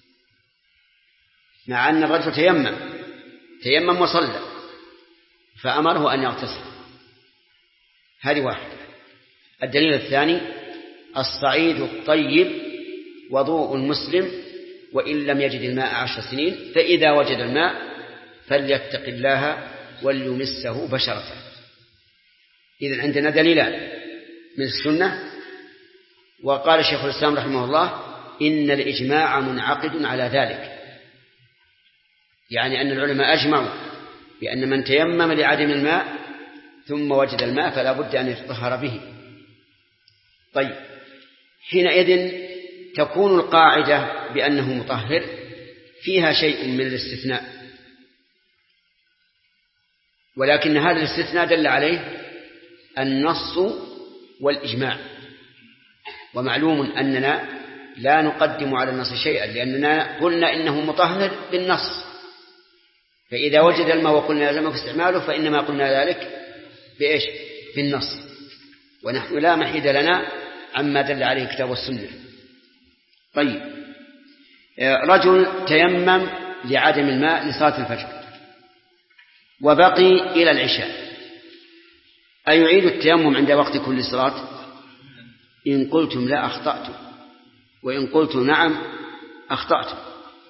مع أن الرجل تيمم وصلى، فأمره أن يغتسل. هذه واحدة. الدليل الثاني الصعيد الطيب وضوء المسلم وإن لم يجد الماء 10 سنين، فإذا وجد الماء فليتق الله وليمسه بشرته. إذن عندنا دليلان من السنة. وقال شيخ الإسلام رحمه الله إن الإجماع منعقد على ذلك، يعني أن العلماء أجمعوا بأن من تيمم لعدم الماء ثم وجد الماء فلا بد أن يتطهر به. طيب، حينئذ تكون القاعدة بأنه مطهر فيها شيء من الاستثناء، ولكن هذا الاستثناء دل عليه النص والإجماع. ومعلوم أننا لا نقدم على النص شيئا، لأننا قلنا إنه مطهر بالنص، فإذا وجد الماء وقلنا لزمك استعماله فإنما قلنا ذلك بالنص، ونحن لا محيد لنا عما دل عليه الكتاب والسنة. طيب، رجل تيمم لعدم الماء لصلاة الفجر وبقي إلى العشاء، أيعيد التيمم عند وقت كل صلاة؟ إن قلتم لا أخطأتم، وإن قلتم نعم أخطأتم.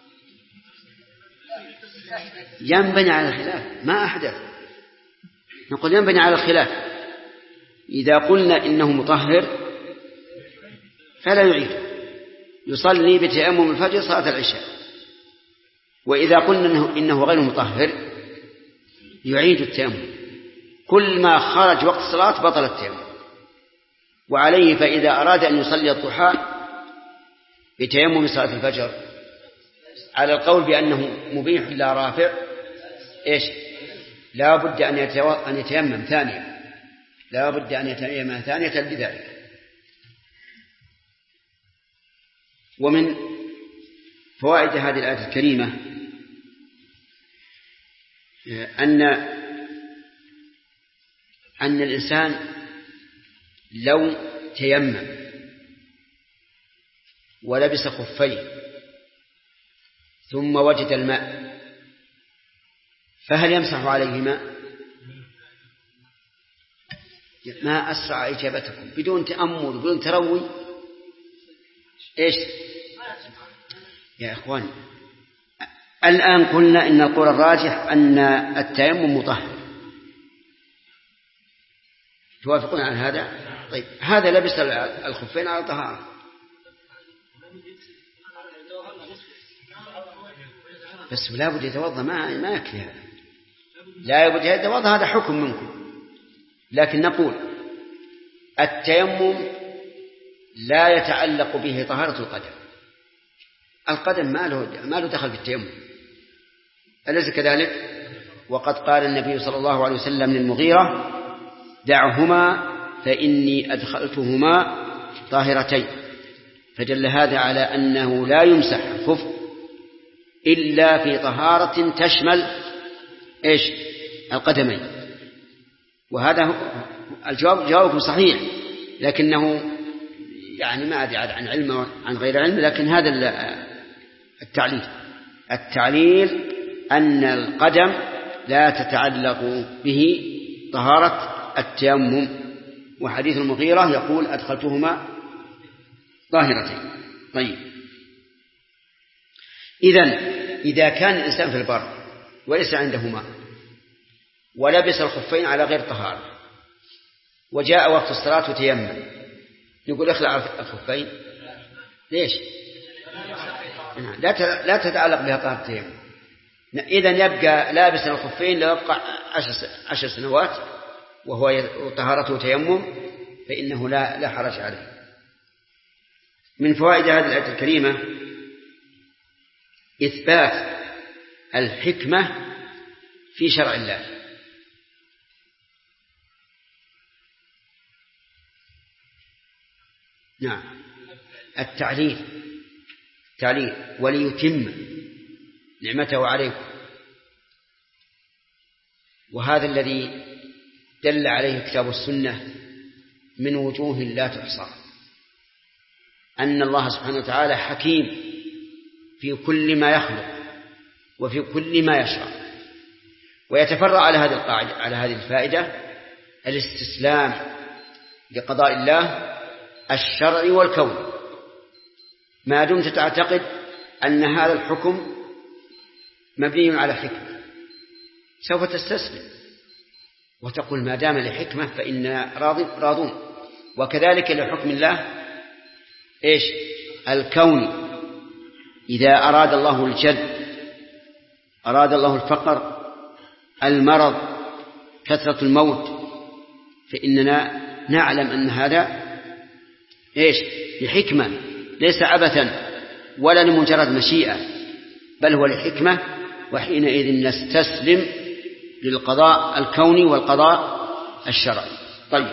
ينبني على الخلاف، ما أحدث. نقول ينبني على الخلاف. إذا قلنا إنه مطهر فلا يعيد، يصلي بتيمم الفجر صلاة العشاء. وإذا قلنا إنه غير مطهر يعيد التيمم، كل ما خرج وقت الصلاة بطل التيمم. وعليه فإذا أراد أن يصلي الضحى بتيمم صلاة الفجر على القول بأنه مبيح لا رافع إيش؟ لا بد أن يتيمم ثانية، لا بد أن يتيمم ثانية لذلك. ومن فوائد هذه الآية الكريمة أن الإنسان لو تيمم ولبس خفيه ثم وجد الماء فهل يمسح عليهما؟ ما أسرع إجابتكم بدون تأمل بدون تروي. إيش يا إخواني؟ الآن قلنا إن القول الراجح أن التيمم مطهر، توافقون على هذا؟ طيب هذا لبس الخفين على طهارة، بس لا بد يتوضأ، ما يكفي هذا، لا بد يتوضأ، هذا حكم منكم. لكن نقول التيمم لا يتعلق به طهارة القدم، القدم ما له دخل في التيمم، أليس كذلك؟ وقد قال النبي صلى الله عليه وسلم للمغيرة: دعهما فإني أدخلتهما طاهرتين، فدل هذا على أنه لا يمسح الخف إلا في طهارة تشمل إيش؟ القدمين. وهذا الجواب صحيح، لكنه يعني ما أدري عن علم عن غير علم، لكن هذا التعليل أن القدم لا تتعلق به طهارة التيمم. وحديث المغيرة يقول: أدخلتهما طاهرتين. طيب إذا كان الإنسان في البر وليس عنده ماء ولبس الخفين على غير طهارة وجاء وقت الصلاة وتيمم، يقول اخلع الخفين؟ ليش؟ لا تتعلق بها طهارة التيمم. إذن يبقى لابس الخفين لو يبقى 10 سنوات وهو طهارته تيمم، فإنه لا حرج عليه. من فوائد هذه الآية الكريمة إثبات الحكمة في شرع الله. نعم، التعليل وليتم نعمته عليكم، وهذا الذي دل عليه كتاب السنة من وجوه لا تحصى، أن الله سبحانه وتعالى حكيم في كل ما يخلق وفي كل ما يشرع. ويتفرع على هذه القاعدة، على هذه الفائدة، الاستسلام لقضاء الله الشرعي والكوني. ما دمت تعتقد أن هذا الحكم مبني على حكمة سوف تستسلم وتقول ما دام لحكمة فإننا راضون. وكذلك لحكم الله إيش؟ الكوني. إذا أراد الله الجد، أراد الله الفقر، المرض، كثرة الموت، فإننا نعلم أن هذا إيش؟ لحكمة، ليس عبثا ولا لمجرد مشيئة، بل هو لحكمة، وحينئذ نستسلم للقضاء الكوني والقضاء الشرعي. طيب،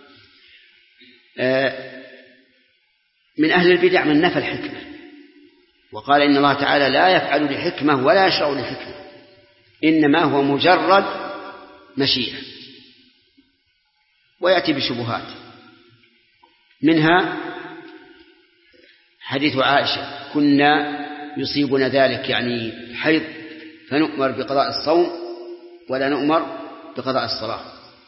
من أهل البدع من نفى الحكمة وقال إن الله تعالى لا يفعل لحكمة ولا يشرع لحكمة، إنما هو مجرد مشيئة، ويأتي بشبهات، منها حديث عائشة: كنا يصيبنا ذلك يعني حيض فنؤمر بقضاء الصوم ولا نؤمر بقضاء الصلاة.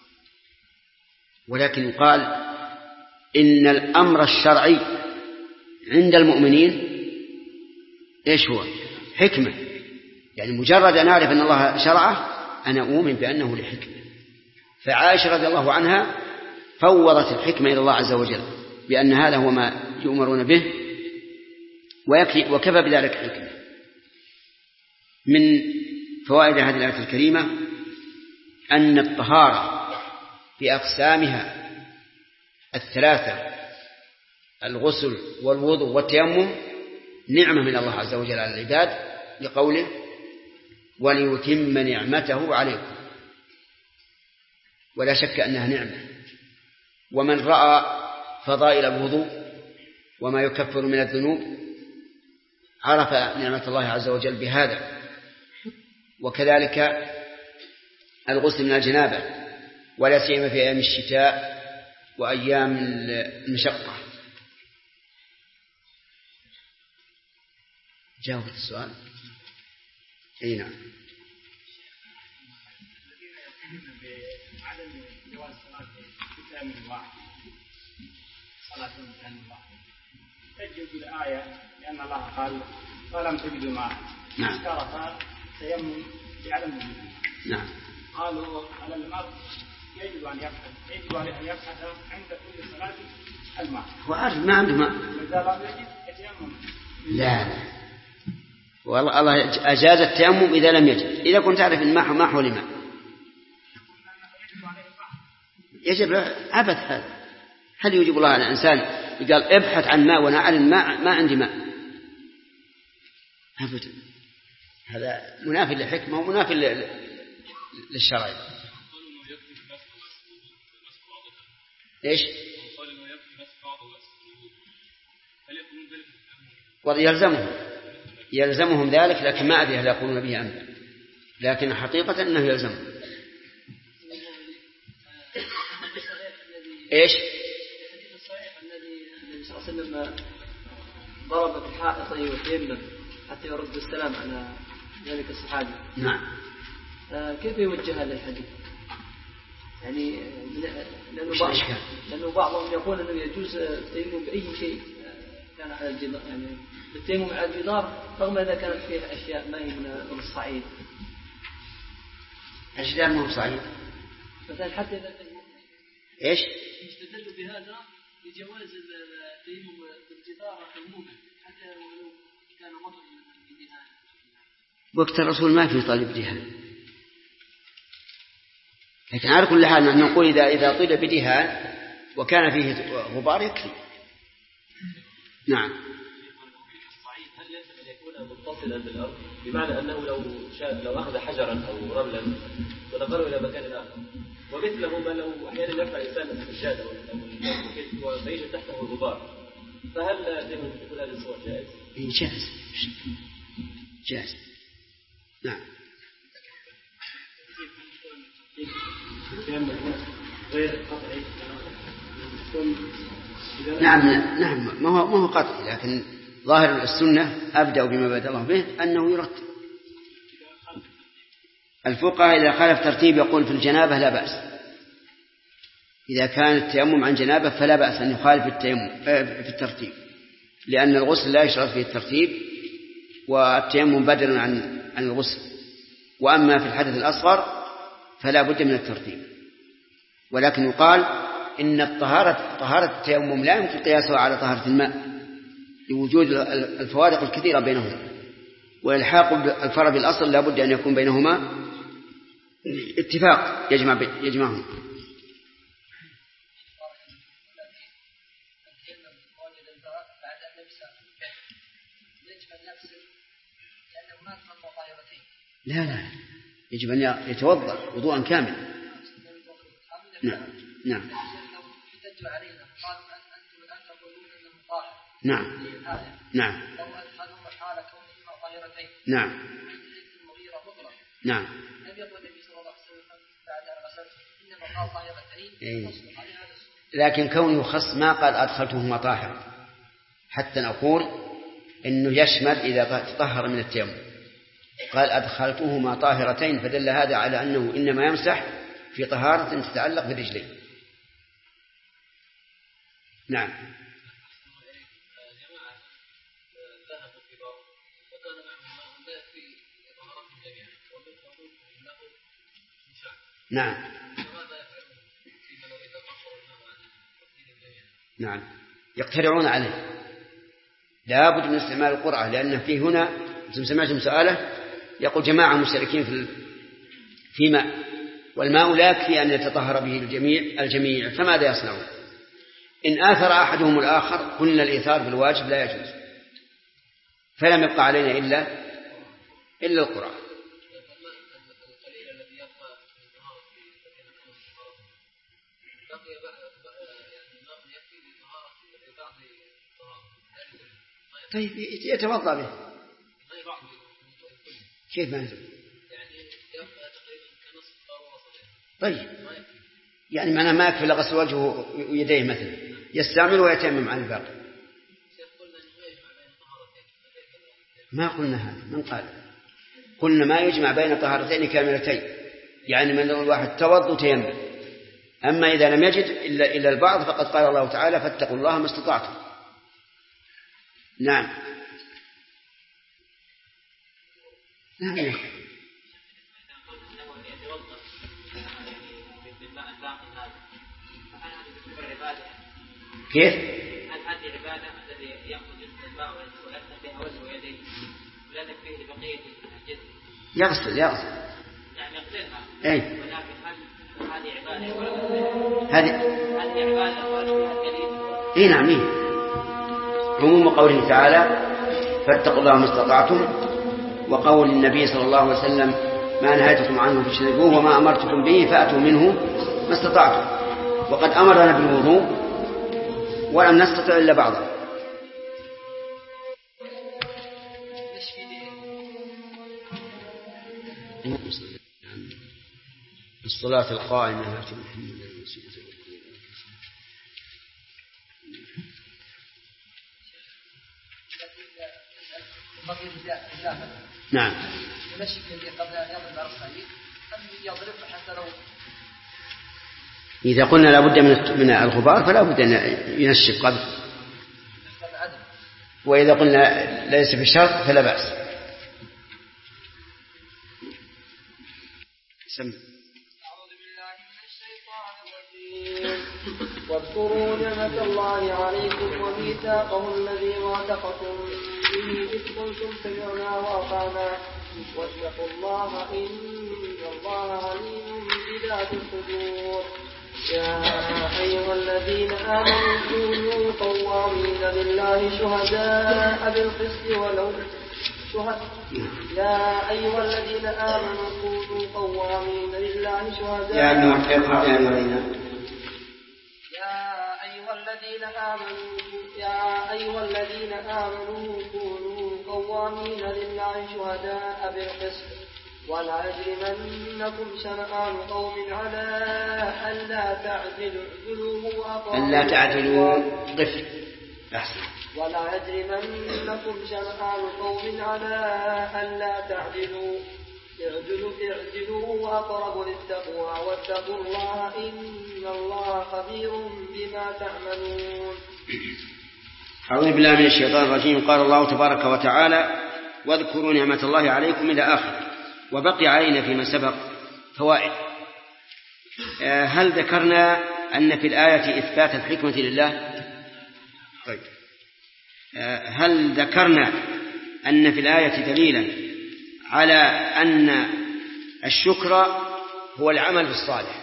ولكن يقال إن الأمر الشرعي عند المؤمنين إيش هو؟ حكمة، يعني مجرد أن أعرف أن الله شرعه أنا أؤمن بأنه لحكمة. فعائشة رضي الله عنها فوضت الحكمة إلى الله عز وجل بأن هذا هو ما يؤمرون به وكفى بذلك حكمة. من فوائد هذه الآية الكريمة أن الطهارة بأقسامها الثلاثة، الغسل والوضوء والتيمم، نعمة من الله عز وجل على العباد لقوله وليتم نعمته عليكم، ولا شك أنها نعمة. ومن رأى فضائل الوضوء وما يكفر من الذنوب عرف نعمة الله عز وجل بهذا. وكذلك الغسل من الجنابة، ولا سيما في أيام الشتاء وأيام المشقة. جاوبت السؤال؟ أي نعم. بعدم جواز صلاة بتأمين واحد، صلاة بتأمين واحد، تجد الآية لأن الله قال فلم تجدوا معه. نعم. اشترط تيمم بعدم وجوده. نعم. قالوا على المرء يجب أن يبحث عند كل صلاة الماء. هو عارف ما عنده ماء. إذا لم يجد يتيمم. لا والله الله أجاز التيمم إذا لم يجد. إذا كنت تعرف الماء ما حول ماء يجب عبث هذا. هل يجب الله على الإنسان قال ابحث عن ماء وأنا أعلم ما عندي ماء؟ أبدا، هذا منافي للحكمة ومنافي للشرع. إيش؟ يلزمهم ذلك، لكن ما أدري هل يقولون به أم لا، لكن حقيقة أنه يلزمهم. إيش؟ الحديث الصحيح الذي صلى الله عليه وسلم ضرب في حائطه وتيمم حتى يرد السلام على ذلك الصحابي. نعم. كيف يوجه هذا الحديث؟ يعني لأنه بعضهم يقول أنه يجوز التيمم بأي شيء كان على الجدار، يعني التيمم على الجدار رغم إذا كانت فيه أشياء ما هي من الصعيد. الجدار ما هو صعيد. مثلا حتى إذا كان إيش؟ يستدل بهذا لجواز التيمم بالجدار عموما حتى ولو كان مطر بدهان. وقت الرسول ما في طالب دهان، لكن على كل حال نحن نقول إذا طيب بدهان وكان فيه غبار يكفي. نعم. هل يجب أن يكون متصلا بالأرض؟ بمعنى أنه لو أخذ حجرا أو رملا ونقله إلى مكان آخر، ومثله ما لو أحيانا يرفع الإنسان السجادة ويجد تحته الغبار، فهل يكون هذه الصور جائز؟ جائز. نعم. غير قطعي. نعم ما هو قطعي، لكن ظاهر السنة أبدأ بما بدأ الله به أنه يرتب. الفقهاء إذا خالف ترتيب يقول في الجنابة لا بأس. إذا كان التيمم عن جنابة فلا بأس أن يخالف التيمم في الترتيب، لأن الغسل لا يشرط فيه الترتيب، والتيمم بدل عن الغسل. وأما في الحدث الأصغر فلا بد من الترتيب. ولكن يقال إن طهارة التيمم لا يمكن قياسها على طهارة الماء لوجود الفوارق الكثيرة بينهما، والحاق الفرع بالأصل لا بد أن يكون بينهما اتفاق يجمعهم. لا يجب أن يتوضأ وضوءا كاملا. نعم. لكن كونه خص ما قال أدخلتهما طاهرا حتى نقول إنه يشمل إذا تطهر من التيمم. قال أدخلتهما طاهرتين، فدل هذا على أنه إنما يمسح في طهارة تتعلق بالرجلين. نعم. نعم يقترعون عليه، لا بد من استعمال القرعة، لأن في هنا سمعتم سؤاله يقول جماعة مشتركين في ماء، والماء لا يكفي أن يتطهر به الجميع، فماذا يصنعون؟ إن آثر أحدهم الآخر قلنا الإيثار بالواجب لا يجوز، فلم يبقى علينا إلا القرآن. طيب يتوضأ به. كيف ما ينزل؟ طيب يعني معناه ما يكفي لغسل وجهه ويديه مثلا، يستعمل ويتيمم على الباقي. ما قلنا هذا، من قال؟ قلنا ما يجمع بين طهارتين كاملتين، يعني من الواحد توضأ وتيمم. أما إذا لم يجد إلا البعض فقد قال الله تعالى فاتقوا الله ما استطعتم. نعم. نعم. كيف؟ هل هذه عبادة الذي يأخذ الماء ويغسل بها وجهه ويديه ولا تكفيه لبقية الجسم؟ يغسل يعني يغسلها. أي. ولكن هل هذه عبادة؟ هذه عبادة ولا دليل؟ إيه نعم. إيه. عموم قوله تعالى فاتقوا الله ما استطعتم، وقول النبي صلى الله عليه وسلم ما نهيتكم عنه فاجتنبوه وما أمرتكم به فأتوا منه ما استطعتم. وقد أمرنا بالوضوء ولم نستطع إلا بعضا. الصلاة القائمة نعم. قبل أن يضرب على الصعيد أن يضرب حتى لو إذا قلنا لا بد من الغبار فلا بد أن ينشف قبل، وإذا قلنا ليس بشرط فلا بأس. أعوذ بالله من الشيطان الرجيم. واذكروا نعمة الله عليكم وميثاقه الذي واثقكم به إذ قلتم سمعنا وأطعنا واتقوا الله إن الله عليم بذات الصدور. يا أيها الذين آمنوا كونوا قوامين لله شهداء بالقسط ولو يا أيها الذين آمنوا كونوا قوامين لله شهداء يا أيها الذين آمنوا كونوا قوامين لله شهداء بالقسط ولا يجرمنكم شنآن قوم على ألا تعدلوا ولا يجرمنكم شنآن قوم على ألا تعدلوا اعدلوا أقرب للتقوى واتقوا الله إن الله خبير بما تعملون. أعوذ بالله من الشيطان الرجيم. قال الله تبارك وتعالى واذكروا نعمة الله عليكم إلى آخر. وبقي علينا فيما سبق فوائد. هل ذكرنا أن في الآية إثبات الحكمة لله؟ طيب. هل ذكرنا أن في الآية دليلا على أن الشكر هو العمل الصالح؟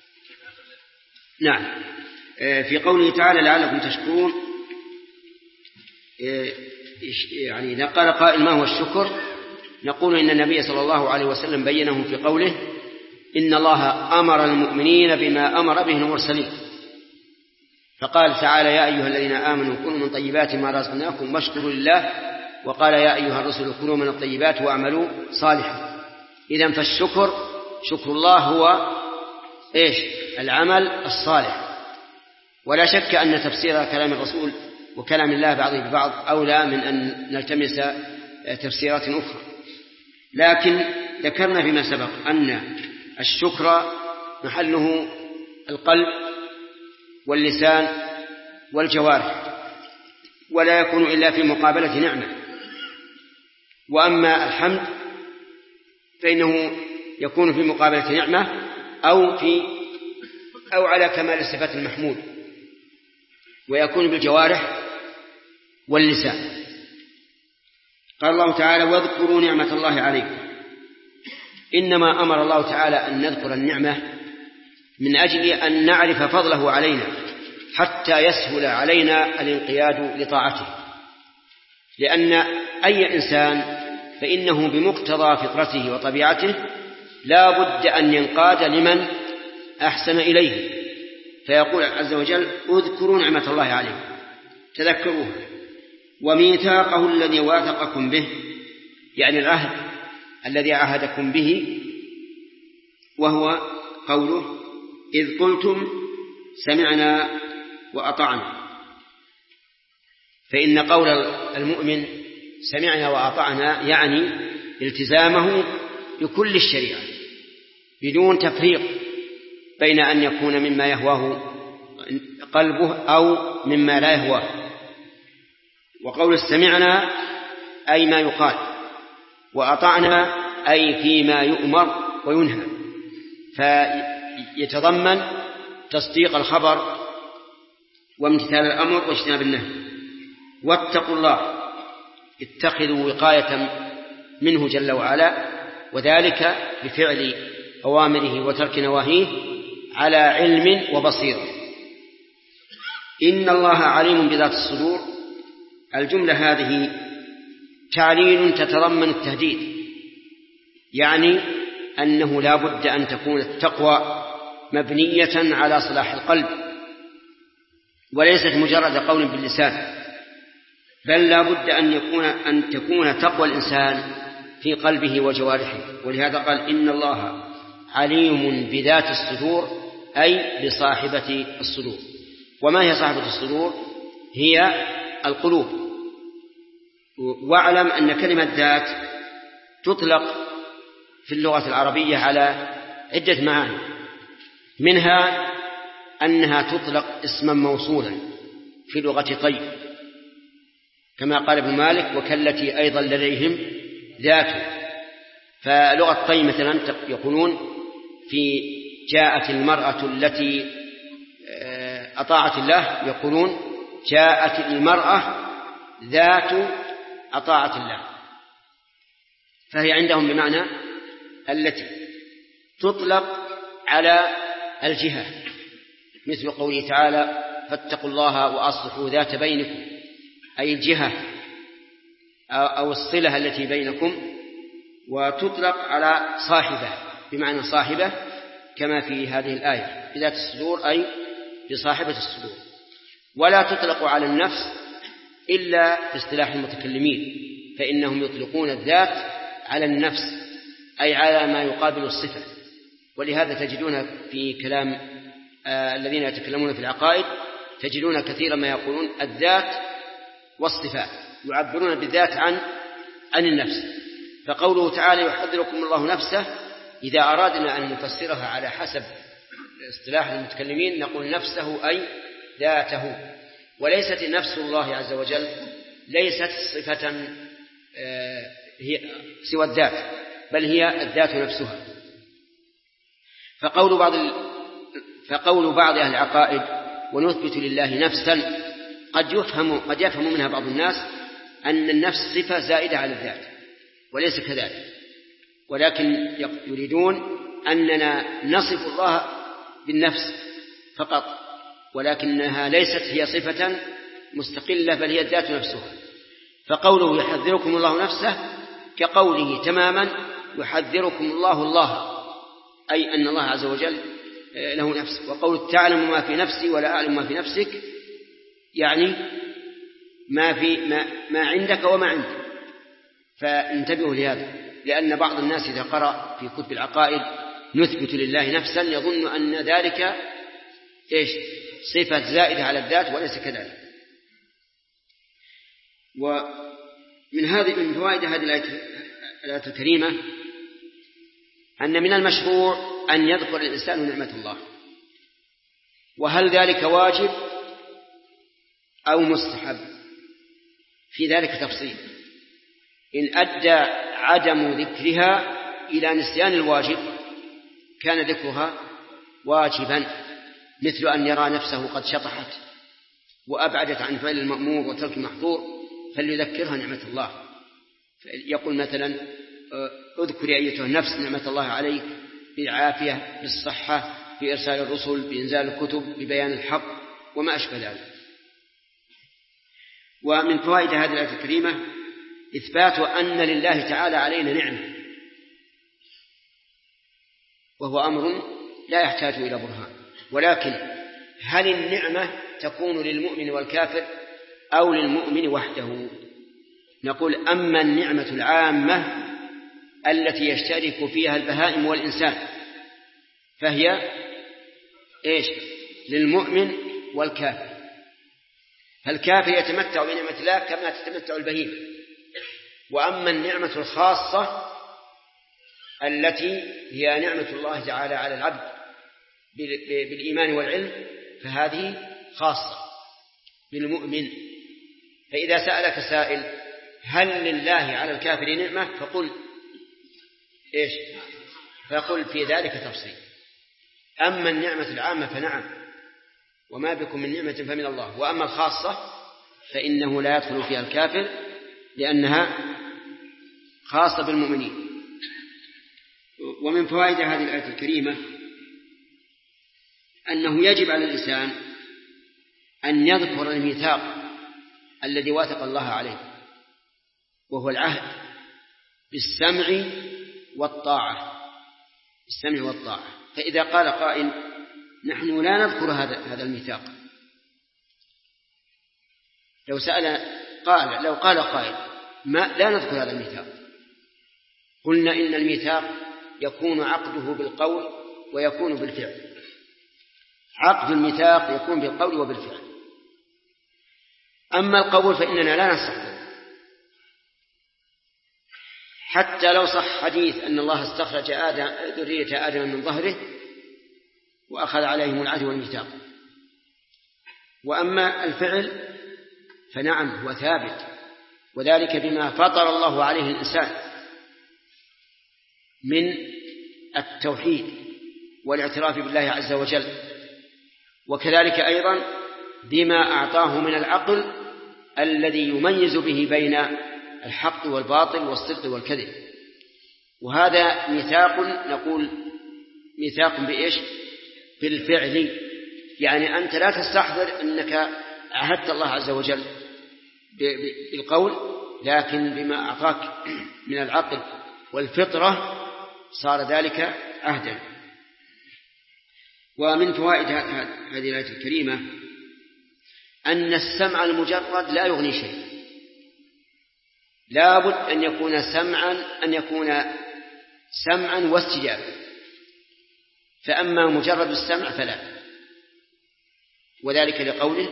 نعم. في قوله تعالى لعلكم تشكرون، يعني إذا قال قائل ما هو الشكر نقول إن النبي صلى الله عليه وسلم بينه في قوله إن الله أمر المؤمنين بما أمر به المرسلين، فقال تعالى يا أيها الذين آمنوا كلوا من طيبات ما رزقناكم واشكروا لله، وقال يا أيها الرسل كلوا من الطيبات واعملوا صالحا. إذن فالشكر شكر الله هو إيش؟ العمل الصالح. ولا شك أن تفسير كلام الرسول وكلام الله بعضه ببعض أولى من أن نلتمس تفسيرات أخرى، لكن ذكرنا فيما سبق أن الشكر محله القلب واللسان والجوارح، ولا يكون إلا في مقابلة نعمة. وأما الحمد فإنه يكون في مقابلة نعمة أو على كمال الصفات المحمود، ويكون بالجوارح واللسان. قال الله تعالى واذكروا نعمة الله عليكم. إنما أمر الله تعالى أن نذكر النعمة من أجل أن نعرف فضله علينا حتى يسهل علينا الانقياد لطاعته. لأن أي إنسان فإنه بمقتضى فطرته وطبيعته لا بد أن ينقاد لمن أحسن إليه، فيقول عز وجل اذكروا نعمة الله عليكم، تذكروها، وميثاقه الذي واثقكم به، يعني العهد الذي عاهدكم به، وهو قوله إذ قلتم سمعنا وأطعنا. فإن قول المؤمن سمعنا وأطعنا يعني التزامه بكل الشريعة بدون تفريق بين أن يكون مما يهواه قلبه أو مما لا يهواه. وقول سمعنا أي ما يقال، وأطعنا أي فيما يؤمر وينهى، فيتضمن تصديق الخبر وامتثال الأمر واجتناب النهي. واتقوا الله، اتخذوا وقاية منه جل وعلا، وذلك بفعل أوامره وترك نواهيه على علم وبصيرة. إن الله عليم بذات الصدور، الجملة هذه تعليل تتضمن التهديد، يعني أنه لا بد أن تكون التقوى مبنية على صلاح القلب، وليست مجرد قول باللسان، بل لا بد أن تكون تقوى الإنسان في قلبه وجوارحه. ولهذا قال إن الله عليم بذات الصدور، أي بصاحبة الصدور. وما هي صاحبة الصدور؟ هي القلوب. واعلم أن كلمة ذات تطلق في اللغة العربية على عدة معاني، منها أنها تطلق اسما موصولا في لغة طي، كما قال ابن مالك وكالتي أيضا لديهم ذات. فلغة طي مثلا يقولون في جاءت المرأة التي أطاعت الله، يقولون جاءت المرأة ذات أطاعت الله، فهي عندهم بمعنى التي تطلق على الجهة، مثل قوله تعالى فاتقوا الله وأصلحوا ذات بينكم، أي الجهة أو الصلة التي بينكم. وتطلق على صاحبة بمعنى صاحبة، كما في هذه الآية بذات الصدور أي بصاحبة الصدور. ولا تطلق على النفس إلا في اصطلاح المتكلمين، فإنهم يطلقون الذات على النفس أي على ما يقابل الصفة. ولهذا تجدون في كلام الذين يتكلمون في العقائد تجدون كثيرا ما يقولون الذات والصفات، يعبرون بالذات عن النفس. فقوله تعالى يحذركم الله نفسه، إذا أرادنا أن نفسرها على حسب اصطلاح المتكلمين نقول نفسه أي ذاته، وليست نفس الله عز وجل ليست صفة هي سوى الذات، بل هي الذات نفسها. فقول بعض أهل العقائد ونثبت لله نفسا قد يفهم منها بعض الناس أن النفس صفة زائدة على الذات، وليس كذلك، ولكن يريدون أننا نصف الله بالنفس فقط، ولكنها ليست هي صفة مستقلة بل هي الذات نفسها. فقوله يحذركم الله نفسه كقوله تماما يحذركم الله، أي أن الله عز وجل له نفس. وقول تعلم ما في نفسي ولا أعلم ما في نفسك، يعني ما عندك وما عندي. فانتبهوا لهذا، لأن بعض الناس إذا قرأ في كتب العقائد نثبت لله نفسا يظن أن ذلك صفة زائدة على الذات، وليس كذلك. ومن فوائد هذه الآية الكريمة أن من المشروع أن يذكر الإنسان نعمة الله، وهل ذلك واجب أو مستحب؟ في ذلك تفصيل. إن أدى عدم ذكرها إلى نسيان الواجب كان ذكرها واجبا، مثل أن يرى نفسه قد شطحت وأبعدت عن فعل المأمور وترك المحظور فليذكرها نعمة الله. يقول مثلا اذكري أيتها النفس نعمة الله عليك بالعافية، بالصحة، بإرسال الرسل، بإنزال الكتب، ببيان الحق، وما أشبه ذلك. ومن فوائد هذه الآية الكريمة إثبات أن لله تعالى علينا نعمة، وهو أمر لا يحتاج إلى برهان. ولكن هل النعمة تكون للمؤمن والكافر أو للمؤمن وحده؟ نقول أما النعمة العامة التي يشترك فيها البهائم والإنسان فهي للمؤمن والكافر، فالكافر يتمتع بنعمة الله كما تتمتع البهيمة. وأما النعمة الخاصة التي هي نعمة الله تعالى على العبد بالإيمان والعلم فهذه خاصة بالمؤمن. فإذا سألك سائل هل لله على الكافر نعمة فقل فقل في ذلك تفصيل. أما النعمة العامة فنعم، وما بكم من نعمة فمن الله. وأما الخاصة فإنه لا يدخل فيها الكافر لأنها خاصة بالمؤمنين. ومن فوائد هذه الآية الكريمة أنه يجب على الإنسان أن يذكر الميثاق الذي واثق الله عليه، وهو العهد بالسمع والطاعة. فإذا قال قائل نحن لا نذكر هذا الميثاق، لو قال قائل لا نذكر هذا الميثاق، قلنا إن الميثاق يكون عقده بالقول ويكون بالفعل. عقد الميثاق يكون بالقول وبالفعل. أما القول فإننا لا نستحضر، حتى لو صح حديث أن الله استخرج ذرية آدم من ظهره وأخذ عليهم العهد والميثاق. وأما الفعل فنعم هو ثابت، وذلك بما فطر الله عليه الإنسان من التوحيد والاعتراف بالله عز وجل، وكذلك أيضا بما أعطاه من العقل الذي يميز به بين الحق والباطل والصدق والكذب. وهذا ميثاق، نقول ميثاق بالفعل، يعني أنت لا تستحضر أنك عهدت الله عز وجل بالقول، لكن بما أعطاك من العقل والفطرة صار ذلك عهدا. ومن فوائد هذه الآية الكريمة أن السمع المجرد لا يغني شيء، لا بد أن يكون سمعا واستجابة. فأما مجرد السمع فلا، وذلك لقوله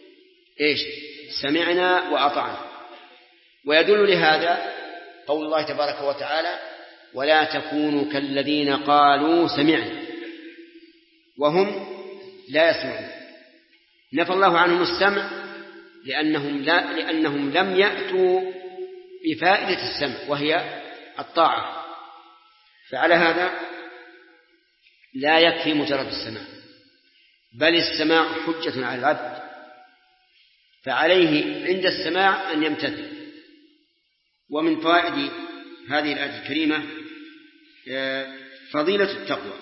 سمعنا وأطعنا. ويدل لهذا قول الله تبارك وتعالى ولا تكونوا كالذين قالوا سمعنا وهم لا يسمعون. نفى الله عنهم السمع لأنهم لم يأتوا بفائدة السمع وهي الطاعة. فعلى هذا لا يكفي مجرد السماع، بل السماع حجة على العبد، فعليه عند السماع أن يمتثل. ومن فوائد هذه الآية الكريمة فضيلة التقوى،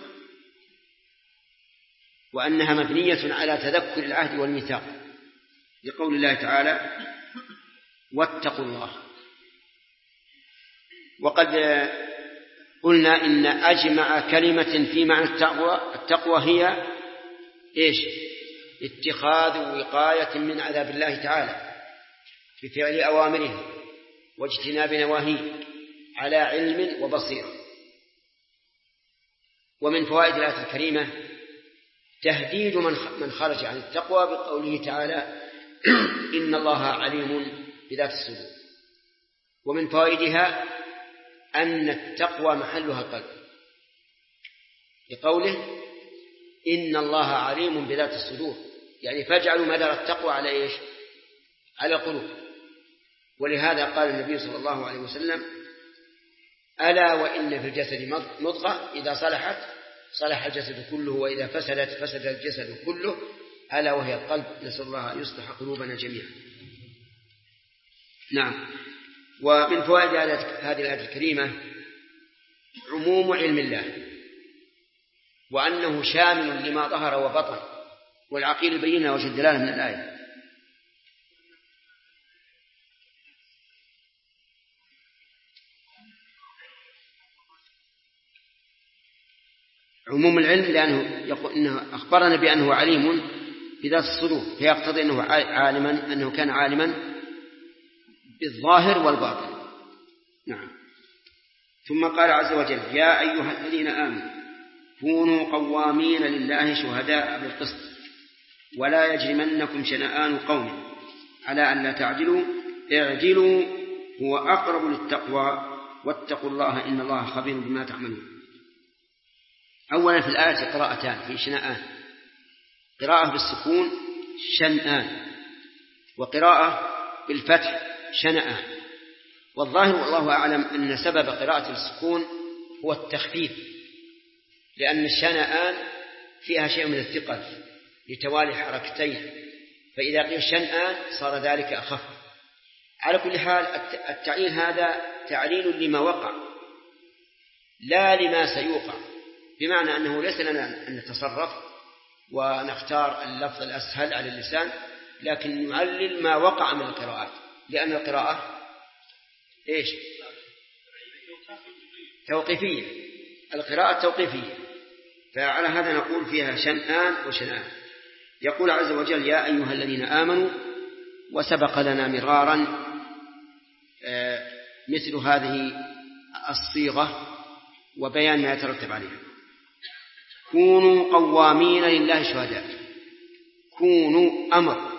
وأنها مبنية على تذكر العهد والميثاق، لقول الله تعالى واتقوا الله. وقد قلنا إن أجمع كلمة في معنى التقوى هي اتخاذ وقاية من عذاب الله تعالى بفعل أوامره واجتناب نواهيه على علم وبصيرة. ومن فوائد الآية الكريمة تهديد من خرج عن التقوى بقوله تعالى إن الله عليم بذات الصدور. ومن فوائدها أن التقوى محلها القلب، لقوله إن الله عليم بذات الصدور، يعني فاجعلوا مدار التقوى على على القلوب. ولهذا قال النبي صلى الله عليه وسلم ألا وإن في الجسد مضغة إذا صلحت صلح الجسد كله وإذا فسدت فسد الجسد كله ألا وهي القلب. نسأل الله أن يصلح قلوبنا جميعا. نعم. ومن فوائد هذه الآية الكريمة عموم علم الله، وأنه شامل لما ظهر وبطن، والعقيل بينا وجه الدلالة من الآية. عموم العلم لأنه يقول إنه أخبرنا بأنه عليم بذات الصدور، فيقتضي أنه كان عالما بالظاهر والباطن. نعم. ثم قال عز وجل: يا أيها الذين آمنوا كونوا قوامين لله شهداء بالقسط ولا يجرمنكم شنآن قوم على أن لا تعدلوا اعدلوا هو أقرب للتقوى واتقوا الله إن الله خبير بما تعملون. أولا في الآية قراءتان في شنآن، قراءة بالسكون شنآن، وقراءة بالفتح شنآن. والظاهر والله أعلم أن سبب قراءة السكون هو التخفيف، لأن الشنآن فيها شيء من الثقل لتوالي حركتين، فإذا قيل شنآن صار ذلك أخف. على كل حال التعليل هذا تعليل لما وقع لا لما سيوقع، بمعنى أنه ليس لنا أن نتصرف ونختار اللفظ الأسهل على اللسان، لكن نعلل ما وقع من القراءات، لأن القراءة إيش؟ توقيفية، القراءة توقيفية، فعلى هذا نقول فيها شنآن وشنآن. يقول عز وجل: يا أيها الذين آمنوا، وسبق لنا مرارا مثل هذه الصيغة وبيان ما يترتب عليها. كونوا قوامين لله شهداء. كونوا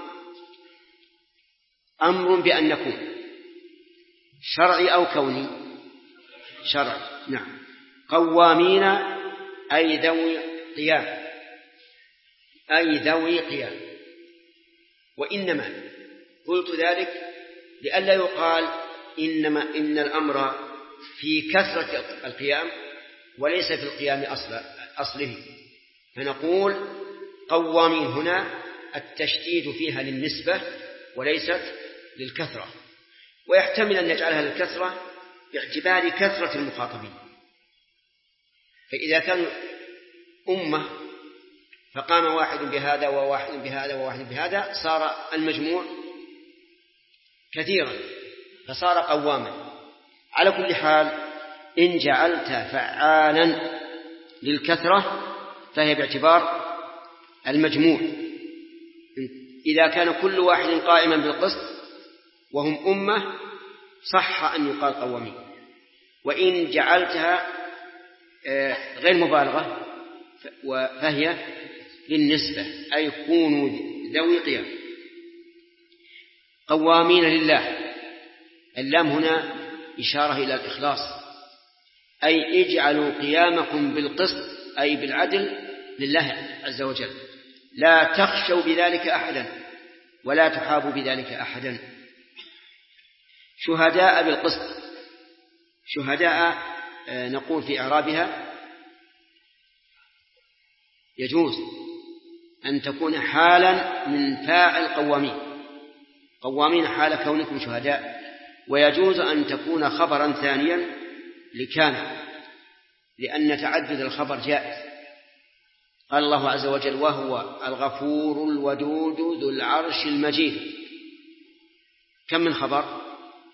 أمر بأن نكون، شرعي أو كوني؟ شرعي. نعم. قوامين أي ذوي قيام، أي ذوي قيام. وإنما قلت ذلك لئلا يقال إن الأمر في كثرة القيام وليس في القيام أصله، فنقول قوامين هنا التشديد فيها للنسبة وليست للكثرة، ويحتمل أن نجعلها للكثرة باعتبار كثرة المخاطبين. فإذا كانوا أمة فقام واحد بهذا وواحد بهذا وواحد بهذا صار المجموع كثيرا فصار قواما. على كل حال إن جعلت فعالا للكثرة فهي باعتبار المجموع. إذا كان كل واحد قائما بالقسط وهم أمة صح أن يقال قوامين. وإن جعلتها غير مبالغة فهي للنسبة، أي كونوا ذوي قيام. قوامين لله، اللام هنا إشارة إلى الإخلاص، أي اجعلوا قيامكم بالقسط أي بالعدل لله عز وجل، لا تخشوا بذلك أحدا ولا تحابوا بذلك أحدا. شهداء بالقسط، شهداء نقول في إعرابها يجوز أن تكون حالا من فاعل قوامين، قوامين حال كونكم شهداء، ويجوز أن تكون خبرا ثانيا لكان، لأن تعدد الخبر جائز. قال الله عز وجل: وهو الغفور الودود ذو العرش المجيد. كم من خبر؟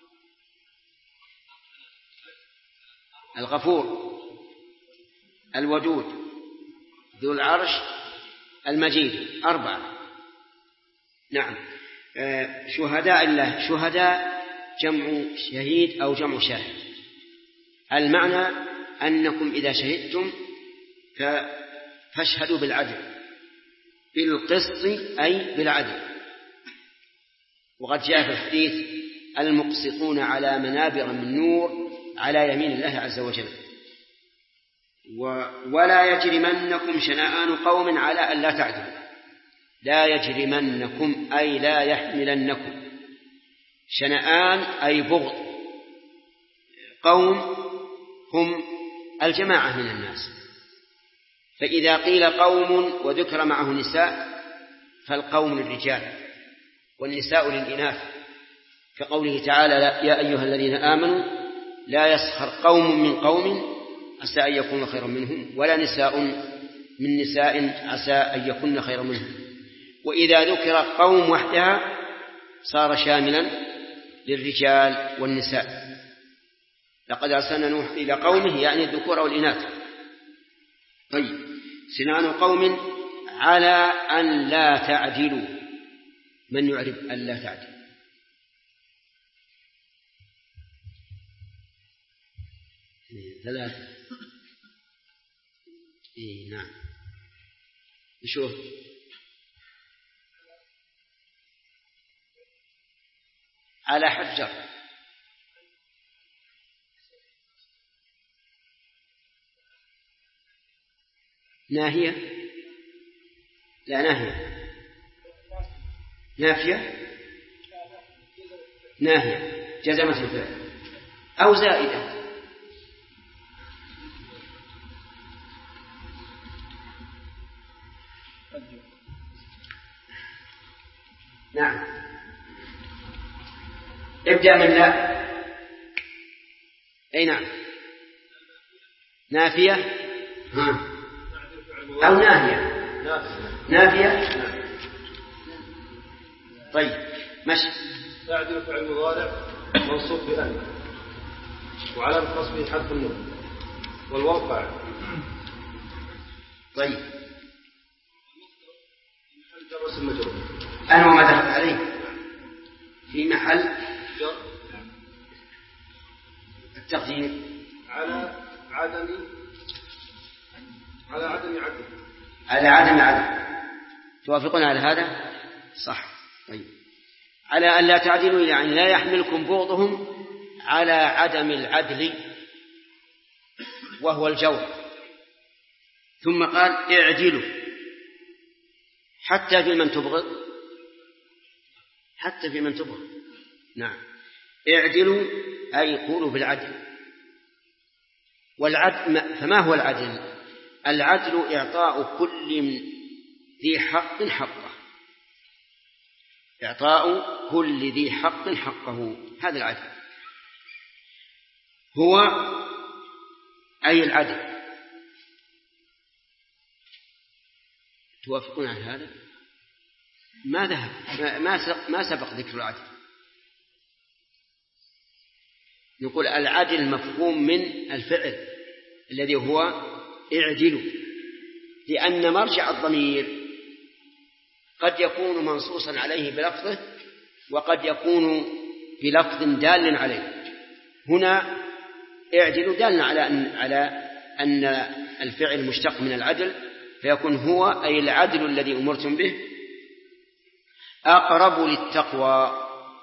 الغفور، الودود، ذو العرش، المجيد، 4. نعم. شهداء الله، شهداء جمع شهيد أو جمع شاهد. المعنى أنكم إذا شهدتم فاشهدوا بالعدل، بالقسط أي بالعدل. وقد جاء في الحديث: المقسطون على منابر من نور على يمين الله عز وجل. ولا يجرمنكم شنآن قوم على أن لا تعدلوا. لا يجرمنكم أي لا يحملنكم، شنآن أي بغض قوم هم الجماعة من الناس، فإذا قيل قوم وذكر معه نساء فالقوم للرجال والنساء للإناث، كقوله تعالى: يا أيها الذين آمنوا لا يسخر قوم من قوم عسى أن يكونوا خيرا منهم ولا نساء من نساء عسى أن يكون خيرا منهم. وإذا ذكر قوم وحدها صار شاملا للرجال والنساء. لقد أرسلنا نوح إلى قومه يعني الذكور والإناث. طيب، سنان قوم على أن لا تعدلوا. من يعرف أن لا تعدل؟ ثلاثة. نعم، نشوف. على حجر. ناهية. لا، ناهية. نافية. ناهية جزمت الفعل أو زائدة. نعم، ابدأ من لا. أي نعم، نافية أو ناهية. نافية. طيب، مشي. تعدل فعل مضارع منصوب بأن وعلامة نصبه حذف النون والواو فاعل. طيب، جر اسم مجرور. أنا وما دخل عليه في محل جر. التقدير على عدم عدل. على عدم عدل. توافقون على هذا؟ صح. طيب، على أن لا تعدلوا يعني لا يحملكم بغضهم على عدم العدل وهو الجور. ثم قال اعدلوا حتى في من تبغض. حتى في من تبغض. نعم، اعدلوا أي قولوا بالعدل. والعدل، فما هو العدل؟ العدل إعطاء كل ذي حق حقه. إعطاء كل ذي حق حقه، هذا العدل. هو أي العدل. توافقون على هذا؟ ما ذهب، ما سبق ذكر العدل. نقول العدل مفهوم من الفعل الذي هو اعدلوا، لأن مرجع الضمير قد يكون منصوصا عليه بلفظه وقد يكون بلفظ دال عليه. هنا اعدلوا دال على أن الفعل مشتق من العدل، فيكون هو أي العدل الذي أمرتم به أقرب للتقوى.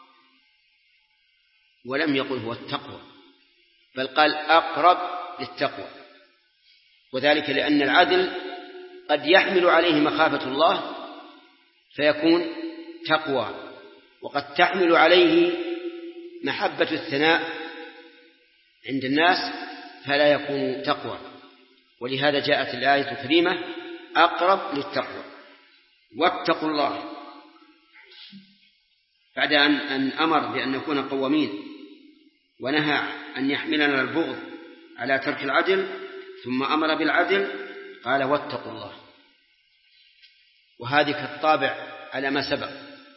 ولم يقل هو التقوى، بل قال أقرب للتقوى، وذلك لأن العدل قد يحمل عليه مخافة الله فيكون تقوى، وقد تحمل عليه محبة الثناء عند الناس فلا يكون تقوى. ولهذا جاءت الآية الكريمة أقرب للتقوى. واتقوا الله، بعد أن أمر بأن نكون قوامين ونهى أن يحملنا البغض على ترك العدل، ثم أمر بالعدل قال واتقوا الله. وهذه كالطابع على ما سبق.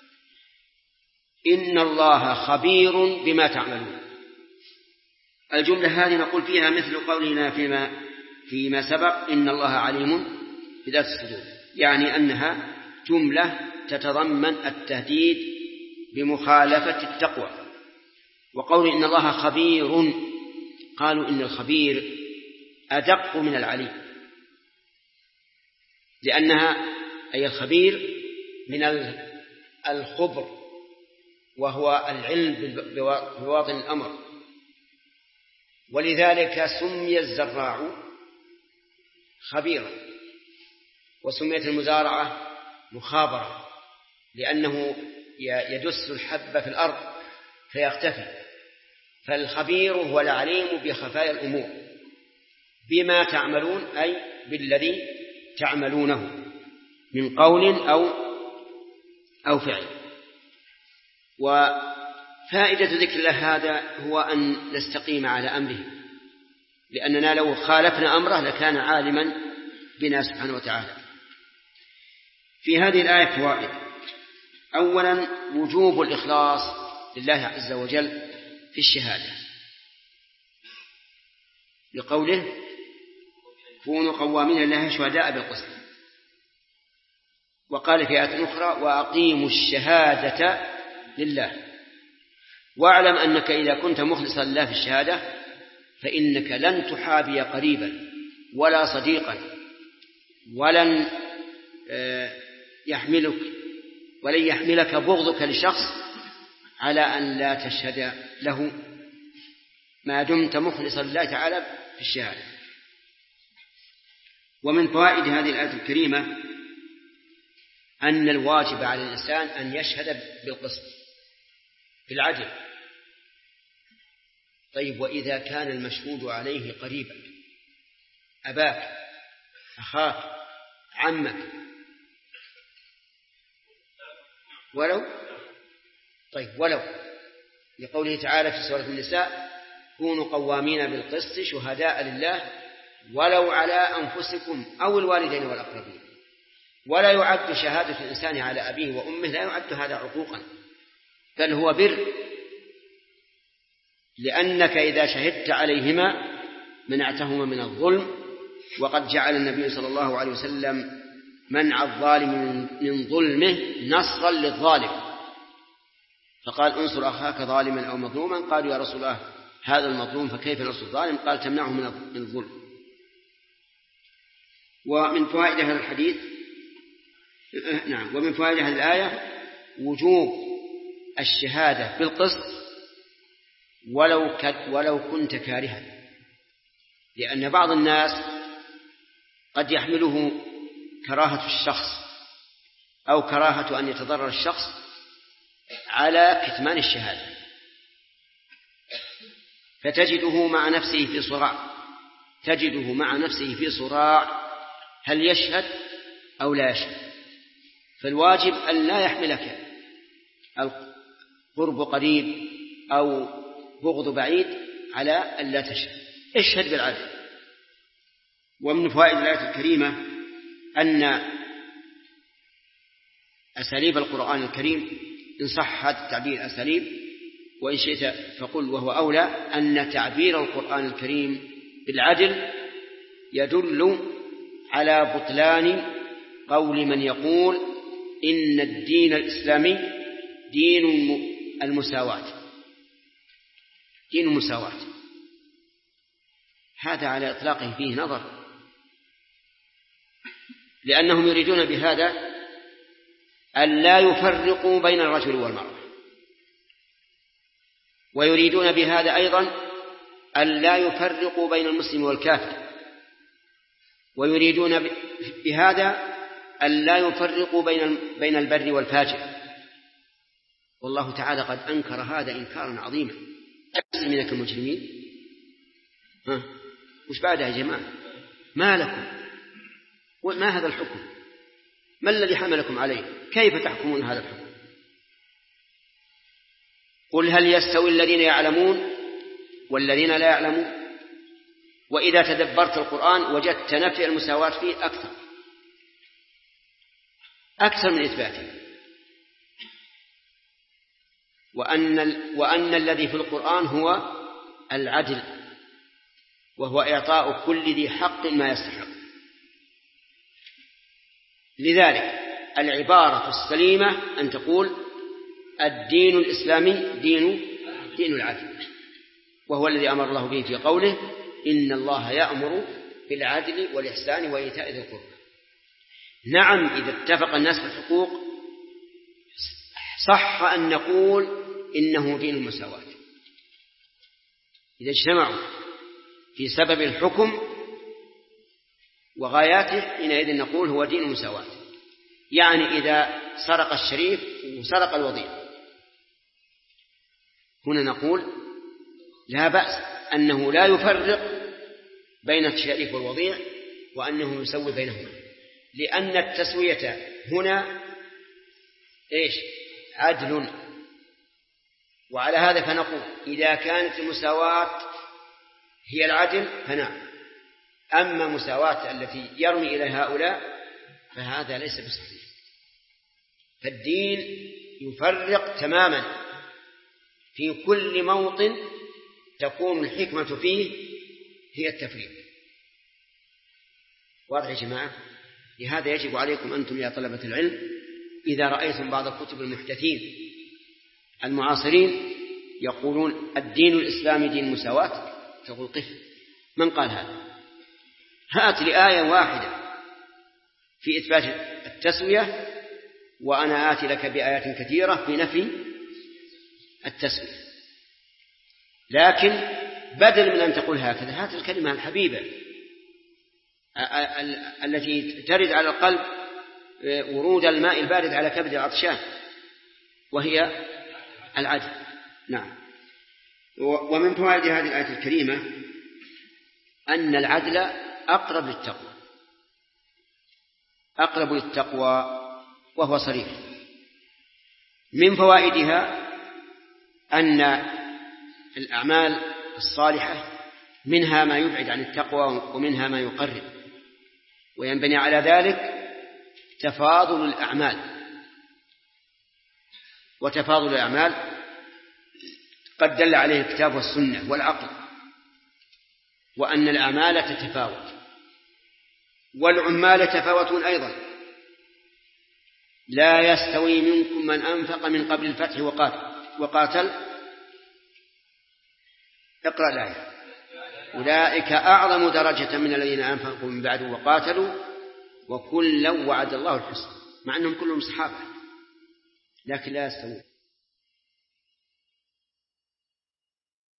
إن الله خبير بما تعملون. الجملة هذه نقول فيها مثل قولنا فيما سبق إن الله عليم بذات الصدور، يعني أنها جملة تتضمن التهديد بمخالفة التقوى. وقول إن الله خبير، قالوا إن الخبير أدق من العليم، لأنها أي الخبير من الخبر وهو العلم بواطن الأمر. ولذلك سمي الزراع خبيرا، وسميت المزارعة مخابرة، لأنه يدس الحب في الأرض فيختفي. فالخبير هو العليم بخفايا الأمور بما تعملون، أي بالذي تعملونه من قول أو فعل. وفائدة ذكر الله هذا هو أن نستقيم على أمره، لأننا لو خالفنا أمره لكان عالما بنا سبحانه وتعالى. في هذه الآية فوائد. أولا وجوب الإخلاص لله عز وجل في الشهادة، لقوله كونوا قوامين لله شهداء بالقسط. وقال في آية أخرى وأقيموا الشهادة لله. واعلم أنك إذا كنت مخلصا لله في الشهادة فإنك لن تحابي قريبا ولا صديقا، ولن يحملك بغضك لشخص على أن لا تشهد له ما دمت مخلصا لله تعالى في الشهادة. ومن فوائد هذه الآية الكريمة أن الواجب على الإنسان أن يشهد بالقسط بالعدل. طيب وإذا كان المشهود عليه قريبا، أباك، أخاك، عمك، ولو لقوله تعالى في سورة النساء كونوا قوامين بالقسط شهداء لله ولو على أنفسكم أو الوالدين والأقربين. ولا يعد شهادة الإنسان على أبيه وأمه، لا يعد هذا عقوقا، بل هو بر، لأنك إذا شهدت عليهما منعتهما من الظلم. وقد جعل النبي صلى الله عليه وسلم منع الظالم من ظلمه نصرا للظالم، فقال انصر أخاك ظالما أو مظلوما. قالوا يا رسول الله هذا المظلوم فكيف نصر الظالم؟ قال تمنعه من الظلم. ومن فوائد هذا الحديث ومن فوائد هذه الآية وجوب الشهادة بالقسط ولو كنت كارها، لأن بعض الناس قد يحمله كراهة الشخص أو كراهة أن يتضرر الشخص على كتمان الشهادة، فتجده مع نفسه في صراع هل يشهد أو لا يشهد. فالواجب أن لا يحملك القرب قريب أو بغض بعيد على أن لا تشهد، اشهد بالعدل. ومن فوائد الآية الكريمة أن أساليب القرآن الكريم إن صح هذا التعبير أساليب، وإن شئت فقل وهو أولى، أن تعبير القرآن الكريم بالعدل يدل على بطلان قول من يقول إن الدين الإسلامي دين المساواة، دين المساواة. هذا على إطلاقه فيه نظر، لأنهم يريدون بهذا أن لا يفرقوا بين الرجل والمرأة، ويريدون بهذا أيضا أن لا يفرقوا بين المسلم والكافر، ويريدون بهذا أن لا يفرقوا بين البر والفاجر. والله تعالى قد أنكر هذا إنكارا عظيما. أسلمين كالمجرمين، وش بعدها يا جماعة؟ ما لكم ما هذا الحكم؟ ما الذي حملكم عليه؟ كيف تحكمون هذا الحكم؟ قل هل يستوي الذين يعلمون والذين لا يعلمون؟ وإذا تدبرت القرآن وجدت نفي المساواة فيه أكثر من إثباته، وأن الذي في القرآن هو العدل، وهو إعطاء كل ذي حق ما يستحق. لذلك العبارة السليمة أن تقول الدين الإسلامي دين العدل، وهو الذي أمر الله به في قوله إن الله يأمر بالعدل والإحسان وإيتاء ذي القربى. نعم إذا اتفق الناس في الحقوق صح أن نقول إنه دين المساواة، إذا اجتمعوا في سبب الحكم وغاياته حينئذ نقول هو دين المساواة. يعني إذا سرق الشريف وسرق الوضيع هنا نقول لا بأس أنه لا يفرق بين الشريف والوضيع، وأنه يسوي بينهما، لأن التسوية هنا عدل. وعلى هذا فنقول إذا كانت المساواة هي العدل فنعم، أما مساواة التي يرمي إلى هؤلاء فهذا ليس بصحيح. فالدين يفرق تماما في كل موطن تكون الحكمة فيه هي التفريق. واضح يا جماعة؟ لهذا يجب عليكم أنتم يا طلبة العلم إذا رأيتم بعض الكتب المحدثين المعاصرين يقولون الدين الإسلامي دين مساواة، تقول قف، من قال هذا؟ هات لي آية واحدة في إثبات التسوية وأنا آتي لك بآيات كثيرة في نفي التسوية. لكن بدل من أن تقول هكذا، هات الكلمة الحبيبة التي ترد على القلب ورود الماء البارد على كبد العطشان، وهي العدل. نعم. ومن فوائد هذه الآية الكريمة أن العدل أقرب للتقوى، أقرب للتقوى وهو صريح. من فوائدها أن الأعمال الصالحة منها ما يبعد عن التقوى ومنها ما يقرب، وينبني على ذلك تفاضل الأعمال، وتفاضل الأعمال قد دل عليه الكتاب والسنة والعقل، وأن الأعمال تتفاوت والعمال يتفاوتون أيضا. لا يستوي منكم من أنفق من قبل الفتح وقاتل. اقرأ الآية. أولئك أعظم درجة من الذين أنفقوا من بعد وقاتلوا وكلا وعد الله الحسنى، مع أنهم كلهم صحابة لكن لا يستوون.